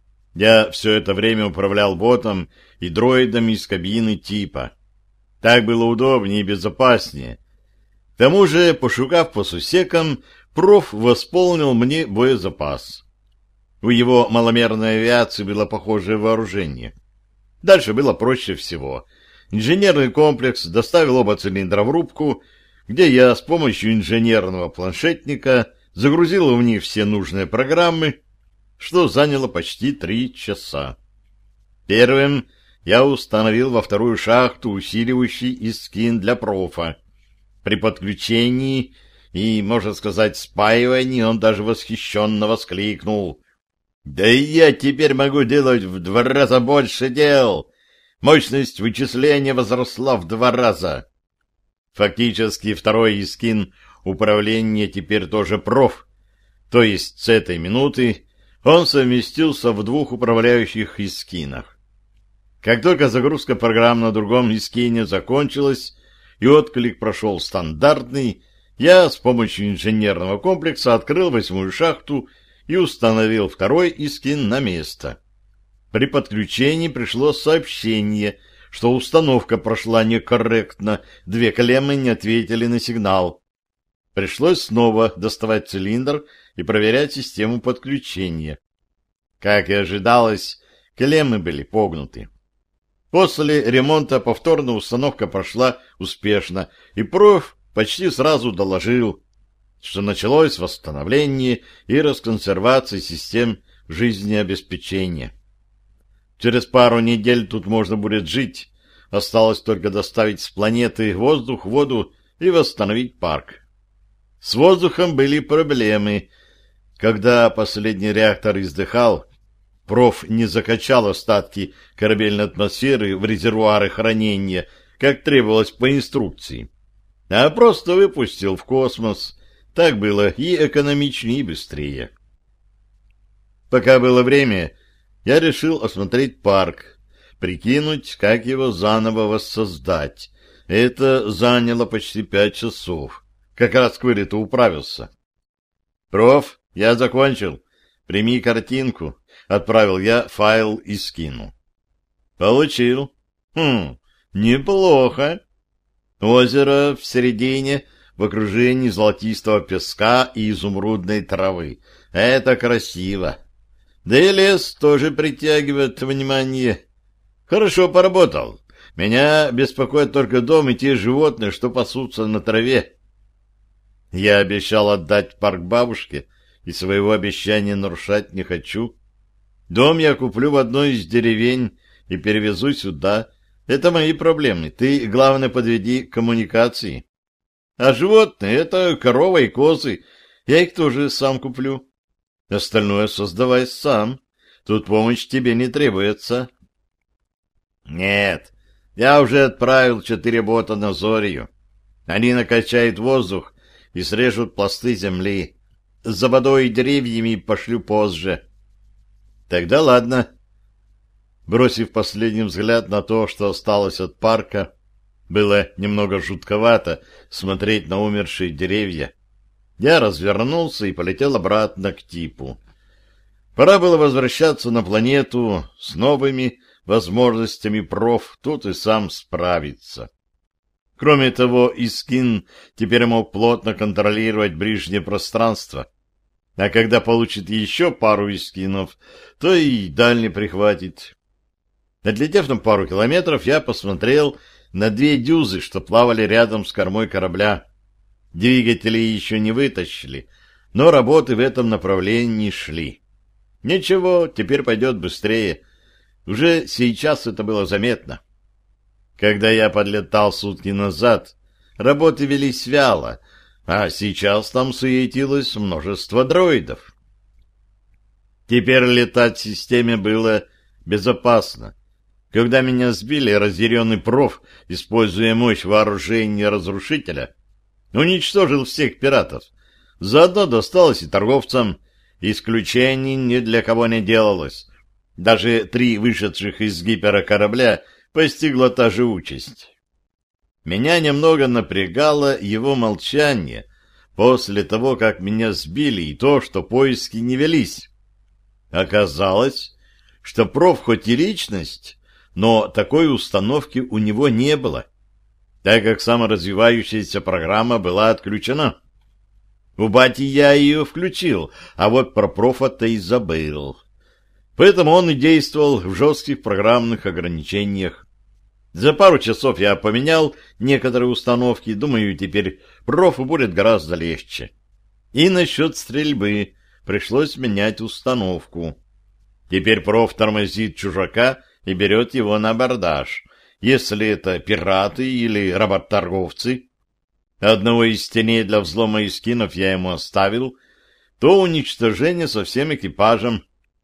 Я все это время управлял ботом и дроидами из кабины типа. Так было удобнее и безопаснее. К тому же, пошукав по сусекам, проф восполнил мне боезапас. У его маломерной авиации было похожее вооружение. Дальше было проще всего. Инженерный комплекс доставил оба цилиндра в рубку, где я с помощью инженерного планшетника загрузил в них все нужные программы, что заняло почти три часа. Первым я установил во вторую шахту усиливающий искин для профа. При подключении и, можно сказать, спаивании он даже восхищенно воскликнул: «Да и я теперь могу делать в два раза больше дел! Мощность вычисления возросла в два раза!» Фактически второй искин управления теперь тоже проф, то есть с этой минуты он совместился в двух управляющих искинах. Как только загрузка программ на другом искине закончилась и отклик прошел стандартный, я с помощью инженерного комплекса открыл восьмую шахту и установил второй искин на место. При подключении пришло сообщение, что установка прошла некорректно, две клеммы не ответили на сигнал. Пришлось снова доставать цилиндр и проверять систему подключения. Как и ожидалось, клеммы были погнуты. После ремонта повторная установка прошла успешно, и проф почти сразу доложил, что началось восстановление и расконсервация систем жизнеобеспечения. Через пару недель тут можно будет жить, осталось только доставить с планеты воздух, воду и восстановить парк. С воздухом были проблемы. Когда последний реактор издыхал, проф не закачал остатки корабельной атмосферы в резервуары хранения, как требовалось по инструкции, а просто выпустил в космос. Так было и экономичнее, и быстрее. Пока было время, я решил осмотреть парк, прикинуть, как его заново воссоздать. Это заняло почти пять часов. Как раз к вылету управился. «Проф, я закончил. Прими картинку», — отправил я файл и скину. «Получил. Хм, неплохо. Озеро в середине, в окружении золотистого песка и изумрудной травы. Это красиво. Да и лес тоже притягивает внимание. Хорошо поработал. Меня беспокоит только дом и те животные, что пасутся на траве. Я обещал отдать парк бабушке, и своего обещания нарушать не хочу. Дом я куплю в одной из деревень и перевезу сюда. Это мои проблемы. Ты, главное, подведи коммуникации. А животные — это корова и козы. Я их тоже сам куплю. Остальное создавай сам. Тут помощь тебе не требуется. Нет, я уже отправил четыре бота на Зорию. Они накачают воздух и срежут пласты земли. За водой и деревьями пошлю позже. Тогда ладно. Бросив последний взгляд на то, что осталось от парка, было немного жутковато смотреть на умершие деревья. Я развернулся и полетел обратно к типу. Пора было возвращаться на планету с новыми возможностями проф, тут и сам справиться. Кроме того, Искин теперь мог плотно контролировать ближнее пространство, а когда получит еще пару Искинов, то и дальний прихватит. Отлетев на пару километров, я посмотрел на две дюзы, что плавали рядом с кормой корабля. Двигатели еще не вытащили, но работы в этом направлении шли. Ничего, теперь пойдет быстрее. Уже сейчас это было заметно. Когда я подлетал сутки назад, работы велись вяло, а сейчас там суетилось множество дроидов. Теперь летать в системе было безопасно. Когда меня сбили, разъяренный проф, используя мощь вооружения разрушителя, уничтожил всех пиратов. Заодно досталось и торговцам. Исключений ни для кого не делалось. Даже три вышедших из гипера корабля постигла та же участь. Меня немного напрягало его молчание после того, как меня сбили, и то, что поиски не велись. Оказалось, что проф хоть и личность, но такой установки у него не было, так как саморазвивающаяся программа была отключена. У бати я ее включил, а вот про профа-то и забыл. Поэтому он и действовал в жестких программных ограничениях. За пару часов я поменял некоторые установки, думаю, теперь профу будет гораздо легче. И насчет стрельбы пришлось менять установку. Теперь проф тормозит чужака и берет его на абордаж, если это пираты или работорговцы. Одного из теней для взлома искинов я ему оставил, то уничтожение со всем экипажем.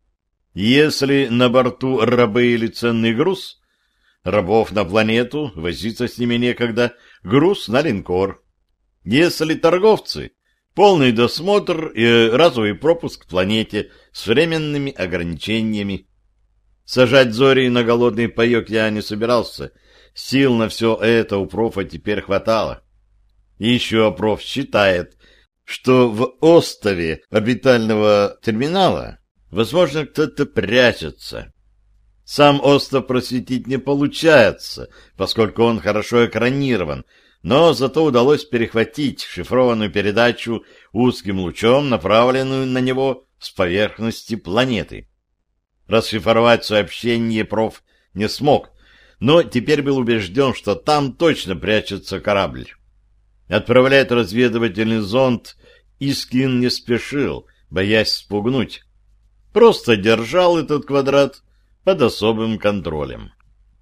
Если на борту рабы или ценный груз, рабов на планету, возиться с ними некогда, груз на линкор. Если торговцы, полный досмотр и разовый пропуск к планете с временными ограничениями. Сажать Зори на голодный паек я не собирался, сил на все это у профа теперь хватало. Еще проф считает, что в остове орбитального терминала, возможно, кто-то прячется. Сам остров просветить не получается, поскольку он хорошо экранирован, но зато удалось перехватить шифрованную передачу узким лучом, направленную на него с поверхности планеты. Расшифровать сообщение проф не смог, но теперь был убежден, что там точно прячется корабль. Отправлять разведывательный зонд Искин не спешил, боясь спугнуть. Просто держал этот квадрат под особым контролем.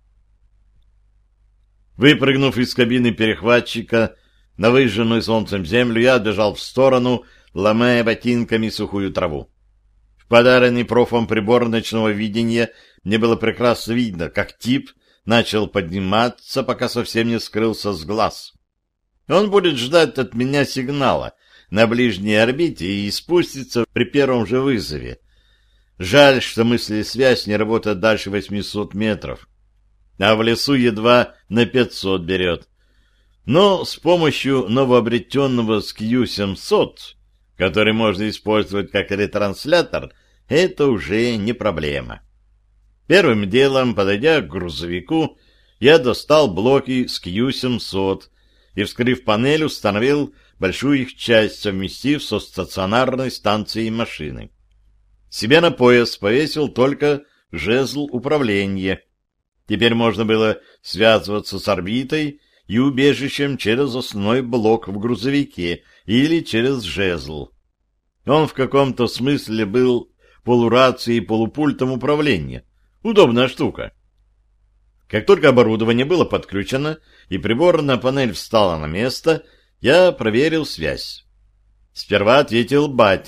Выпрыгнув из кабины перехватчика на выжженную солнцем землю, я бежал в сторону, ломая ботинками сухую траву. В подаренный профом прибор ночного видения мне было прекрасно видно, как тип начал подниматься, пока совсем не скрылся с глаз. Он будет ждать от меня сигнала на ближней орбите и спустится при первом же вызове. Жаль, что мысли-связь не работает дальше восьмисот метров, а в лесу едва на пятьсот берет. Но с помощью новообретенного эс кью семьсот, который можно использовать как ретранслятор, это уже не проблема. Первым делом, подойдя к грузовику, я достал блоки эс кью семьсот и, вскрыв панель, установил большую их часть, совместив со стационарной станцией машины. Себе на пояс повесил только жезл управления. Теперь можно было связываться с орбитой и убежищем через основной блок в грузовике или через жезл. Он в каком-то смысле был полурацией и полупультом управления. Удобная штука. Как только оборудование было подключено и приборная панель встала на место, я проверил связь. Сперва ответил батя,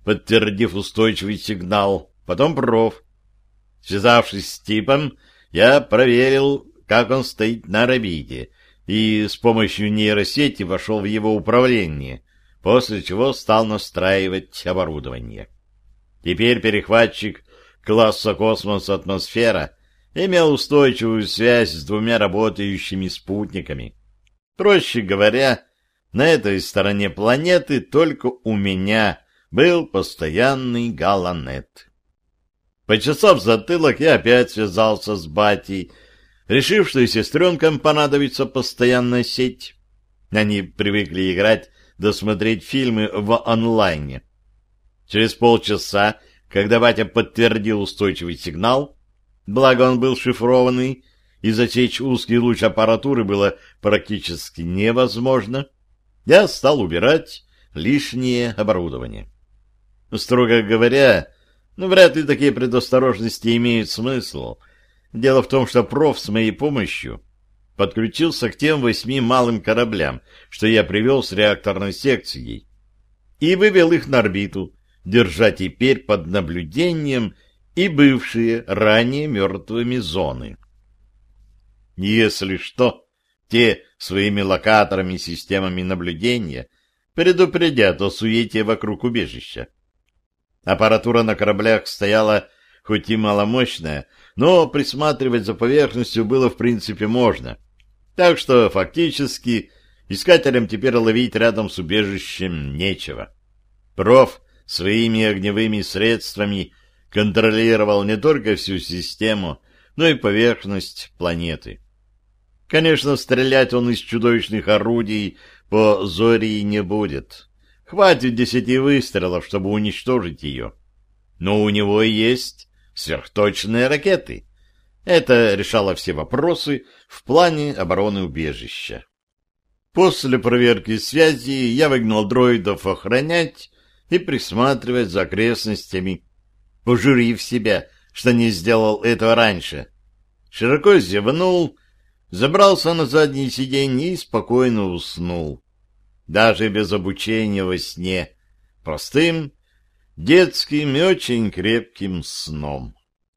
подтвердив устойчивый сигнал, потом проф. Связавшись с типом, я проверил, как он стоит на орбите, и с помощью нейросети вошел в его управление, после чего стал настраивать оборудование. Теперь перехватчик класса «Космос-атмосфера» имел устойчивую связь с двумя работающими спутниками. Проще говоря, на этой стороне планеты только у меня был постоянный галанет. Почесав затылок, я опять связался с батей, решив, что и сестренкам понадобится постоянная сеть. Они привыкли играть да смотреть фильмы в онлайне. Через полчаса, когда батя подтвердил устойчивый сигнал, благо он был шифрованный, и засечь узкий луч аппаратуры было практически невозможно, я стал убирать лишнее оборудование. Строго говоря, ну, вряд ли такие предосторожности имеют смысл. Дело в том, что проф с моей помощью подключился к тем восьми малым кораблям, что я привел с реакторной секцией, и вывел их на орбиту, держа теперь под наблюдением и бывшие ранее мертвыми зоны. Если что, те своими локаторами и системами наблюдения предупредят о суете вокруг убежища. Аппаратура на кораблях стояла хоть и маломощная, но присматривать за поверхностью было в принципе можно. Так что фактически искателям теперь ловить рядом с убежищем нечего. Проф своими огневыми средствами контролировал не только всю систему, но и поверхность планеты. Конечно, стрелять он из чудовищных орудий по Зории не будет. Хватит десяти выстрелов, чтобы уничтожить ее. Но у него есть сверхточные ракеты. Это решало все вопросы в плане обороны убежища. После проверки связи я выгнал дроидов охранять и присматривать за окрестностями, пожурив себя, что не сделал этого раньше. Широко зевнул, забрался на заднее сиденье и спокойно уснул. Даже без обучения во сне, простым, детским и очень крепким сном.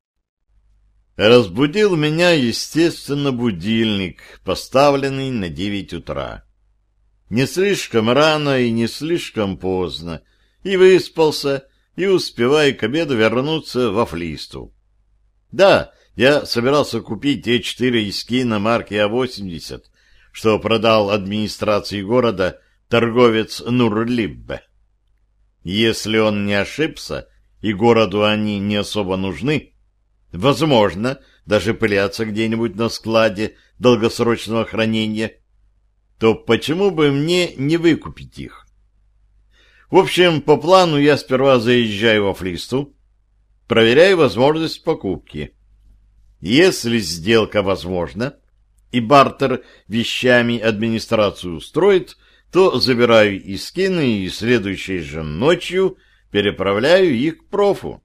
Разбудил меня, естественно, будильник, поставленный на девять утра. Не слишком рано и не слишком поздно, и выспался, и успеваю к обеду вернуться во Флисту. Да, я собирался купить те четыре Искина марки А восемьдесят, что продал администрации города торговец Нурлиббе. Если он не ошибся, и городу они не особо нужны, возможно, даже пылятся где-нибудь на складе долгосрочного хранения, то почему бы мне не выкупить их? В общем, по плану я сперва заезжаю во Флисту, проверяю возможность покупки. Если сделка возможна, и бартер вещами администрацию устроит, то забираю Искины и следующей же ночью переправляю их к профу.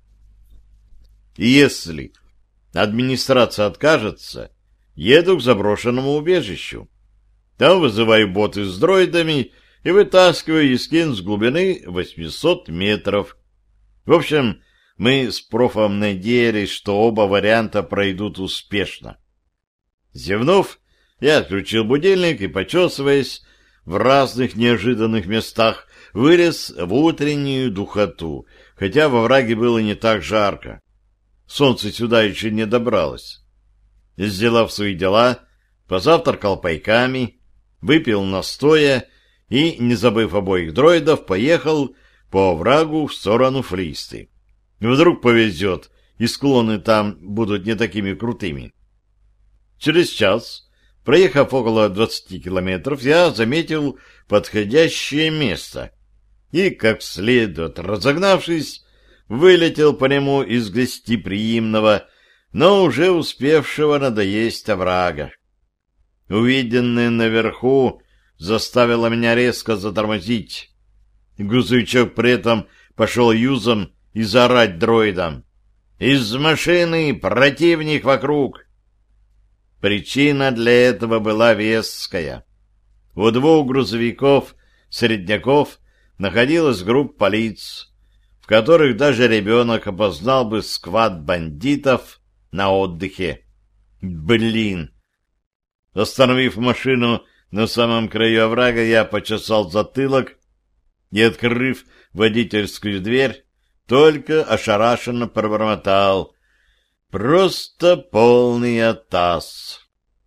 Если администрация откажется, еду к заброшенному убежищу. Там вызываю боты с дроидами и вытаскиваю Искин с глубины восемьсот метров. В общем, мы с профом надеялись, что оба варианта пройдут успешно. Зевнув, я отключил будильник и, почесываясь в разных неожиданных местах, вылез в утреннюю духоту, хотя во враге было не так жарко. Солнце сюда еще не добралось. Сделав свои дела, позавтракал пайками, выпил настоя и, не забыв обоих дроидов, поехал по оврагу в сторону Флисты. Вдруг повезет, и склоны там будут не такими крутыми. Через час, проехав около двадцати километров, я заметил подходящее место и, как следует разогнавшись, вылетел по нему из гостеприимного, но уже успевшего надоесть оврага. Увиденное наверху заставило меня резко затормозить. Грузовичок при этом пошел юзом и заорать дроидам: «Из машины противник вокруг!» Причина для этого была веская. У двух грузовиков средняков находилась группа лиц. в которых даже ребенок опознал бы сквад бандитов на отдыхе. Блин! Остановив машину на самом краю оврага, я почесал затылок и, открыв водительскую дверь, только ошарашенно пробормотал: просто полный атас.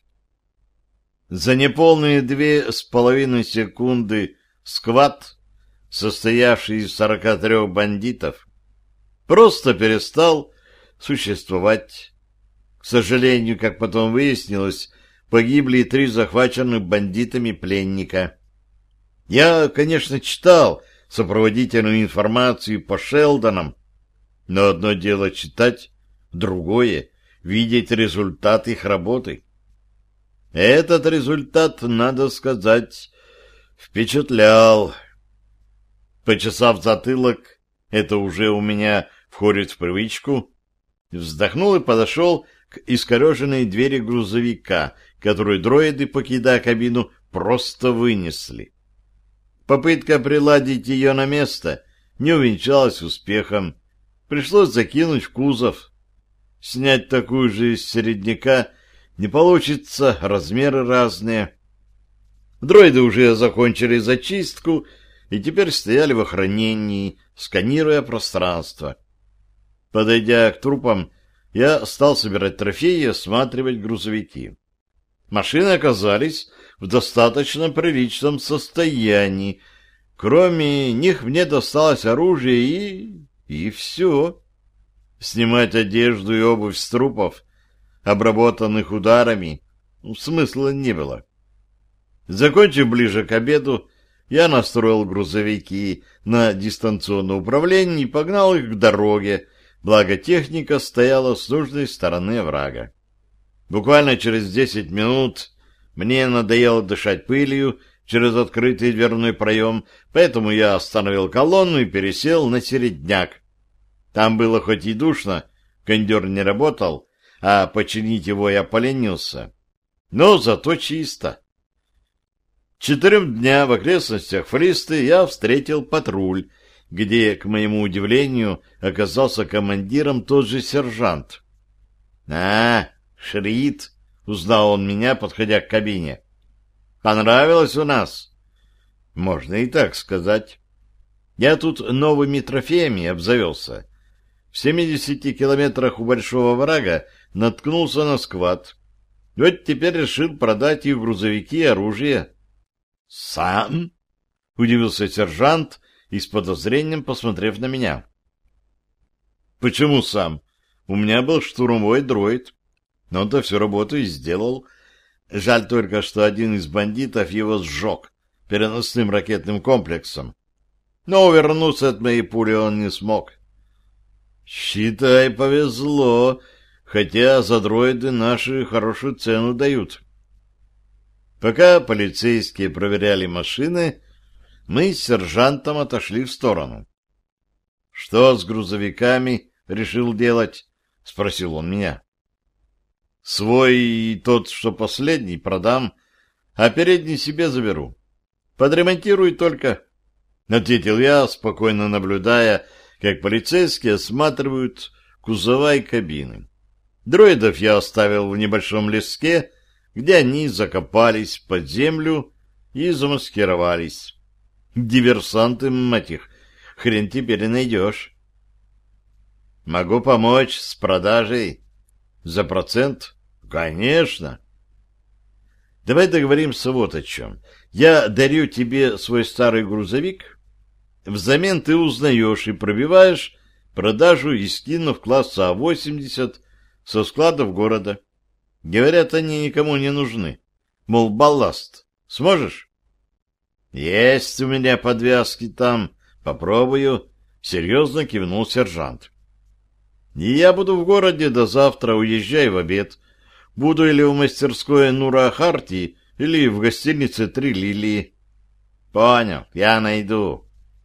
За неполные две с половиной секунды сквад, состоявший из сорока трех бандитов, просто перестал существовать. К сожалению, как потом выяснилось, погибли три захваченных бандитами пленника. Я, конечно, читал сопроводительную информацию по Шелдонам, но одно дело читать, другое — видеть результат их работы. Этот результат, надо сказать, впечатлял. Почесав затылок, это уже у меня входит в привычку, вздохнул и подошел к искореженной двери грузовика, которую дроиды, покидая кабину, просто вынесли. Попытка приладить ее на место не увенчалась успехом. Пришлось закинуть в кузов. Снять такую же из середняка не получится, размеры разные. Дроиды уже закончили зачистку и теперь стояли в охранении, сканируя пространство. Подойдя к трупам, я стал собирать трофеи и осматривать грузовики. Машины оказались в достаточно приличном состоянии. Кроме них мне досталось оружие и... и все. Снимать одежду и обувь с трупов, обработанных ударами, смысла не было. Закончив ближе к обеду, я настроил грузовики на дистанционное управление и погнал их к дороге, благо техника стояла с нужной стороны оврага. Буквально через десять минут мне надоело дышать пылью через открытый дверной проем, поэтому я остановил колонну и пересел на середняк. Там было хоть и душно, кондер не работал, а починить его я поленился. Но зато чисто. Четырем дня в окрестностях Фристы я встретил патруль, где, к моему удивлению, оказался командиром тот же сержант. — А, Шрид, — узнал он меня, подходя к кабине. — Понравилось у нас? — Можно и так сказать. Я тут новыми трофеями обзавелся. В семидесяти километрах у Большого Врага наткнулся на сквад. Вот теперь решил продать их грузовики и оружие. — Сам? — удивился сержант и с подозрением посмотрев на меня. — Почему сам? У меня был штурмовой дроид. Но он-то всю работу и сделал. Жаль только, что один из бандитов его сжег переносным ракетным комплексом. Но увернуться от моей пули он не смог. Считай, повезло, хотя за дроиды наши хорошую цену дают. Пока полицейские проверяли машины, мы с сержантом отошли в сторону. — Что с грузовиками решил делать? — спросил он меня. — Свой и тот, что последний, продам, а передний себе заберу. Подремонтируй только, — ответил я, спокойно наблюдая, как полицейские осматривают кузова и кабины. Дроидов я оставил в небольшом леске, где они закопались под землю и замаскировались. Диверсанты, мать их, хрен теперь и найдешь. — Могу помочь с продажей. — За процент? — Конечно. — Давай договоримся вот о чем. Я дарю тебе свой старый грузовик, взамен ты узнаешь и пробиваешь продажу искинов класса А восемьдесят со складов города. Говорят, они никому не нужны. Мол, балласт. Сможешь? — Есть у меня подвязки там. Попробую. Серьезно кивнул сержант. — И я буду в городе до завтра, уезжай в обед. Буду или в мастерской Нура Харти, или в гостинице «Три лилии». — Понял, я найду.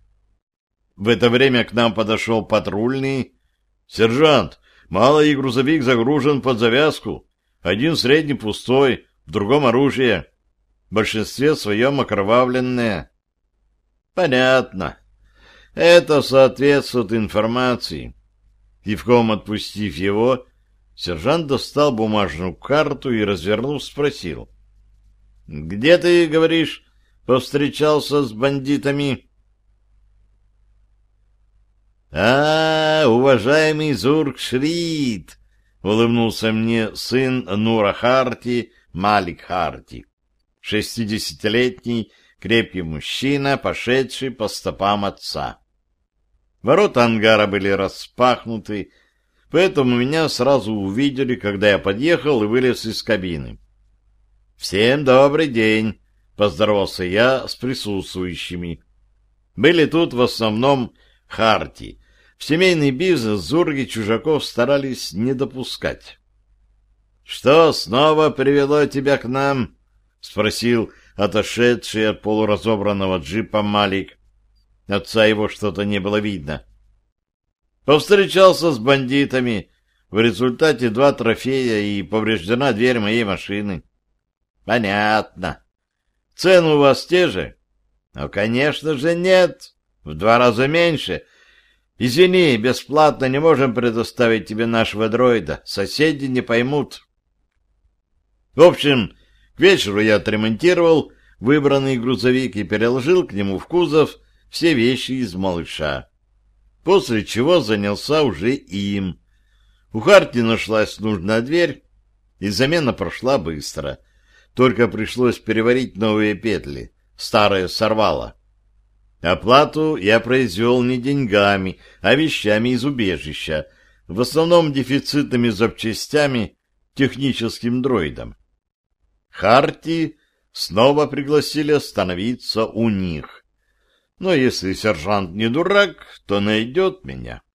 В это время к нам подошел патрульный. — Сержант, малый грузовик загружен под завязку. Один средний пустой, в другом оружие. В большинстве своем окровавленное. — Понятно. Это соответствует информации. Кивком отпустив его, сержант достал бумажную карту и, развернув, спросил. — Где ты, говоришь, повстречался с бандитами? — А, уважаемый Зург-Шрид! — улыбнулся мне сын Нура Харти, Малик Харти, шестидесятилетний крепкий мужчина, пошедший по стопам отца. Ворота ангара были распахнуты, поэтому меня сразу увидели, когда я подъехал и вылез из кабины. «Всем добрый день!» — поздоровался я с присутствующими. Были тут в основном Харти. В семейный бизнес Зурги чужаков старались не допускать. «Что снова привело тебя к нам?» — спросил отошедший от полуразобранного джипа Малик. Отца его что-то не было видно. «Повстречался с бандитами. В результате два трофея и повреждена дверь моей машины». «Понятно. Цены у вас те же?» «Ну, конечно же, нет. В два раза меньше. Извини, бесплатно не можем предоставить тебе нашего дроида. Соседи не поймут». В общем, к вечеру я отремонтировал выбранный грузовик и переложил к нему в кузов все вещи из малыша. После чего занялся уже им. У Харти нашлась нужная дверь, и замена прошла быстро. Только пришлось переварить новые петли. Старое сорвало. Оплату я произвел не деньгами, а вещами из убежища, в основном дефицитными запчастями, техническим дроидом. Харти снова пригласили остановиться у них. Но если сержант не дурак, то найдет меня.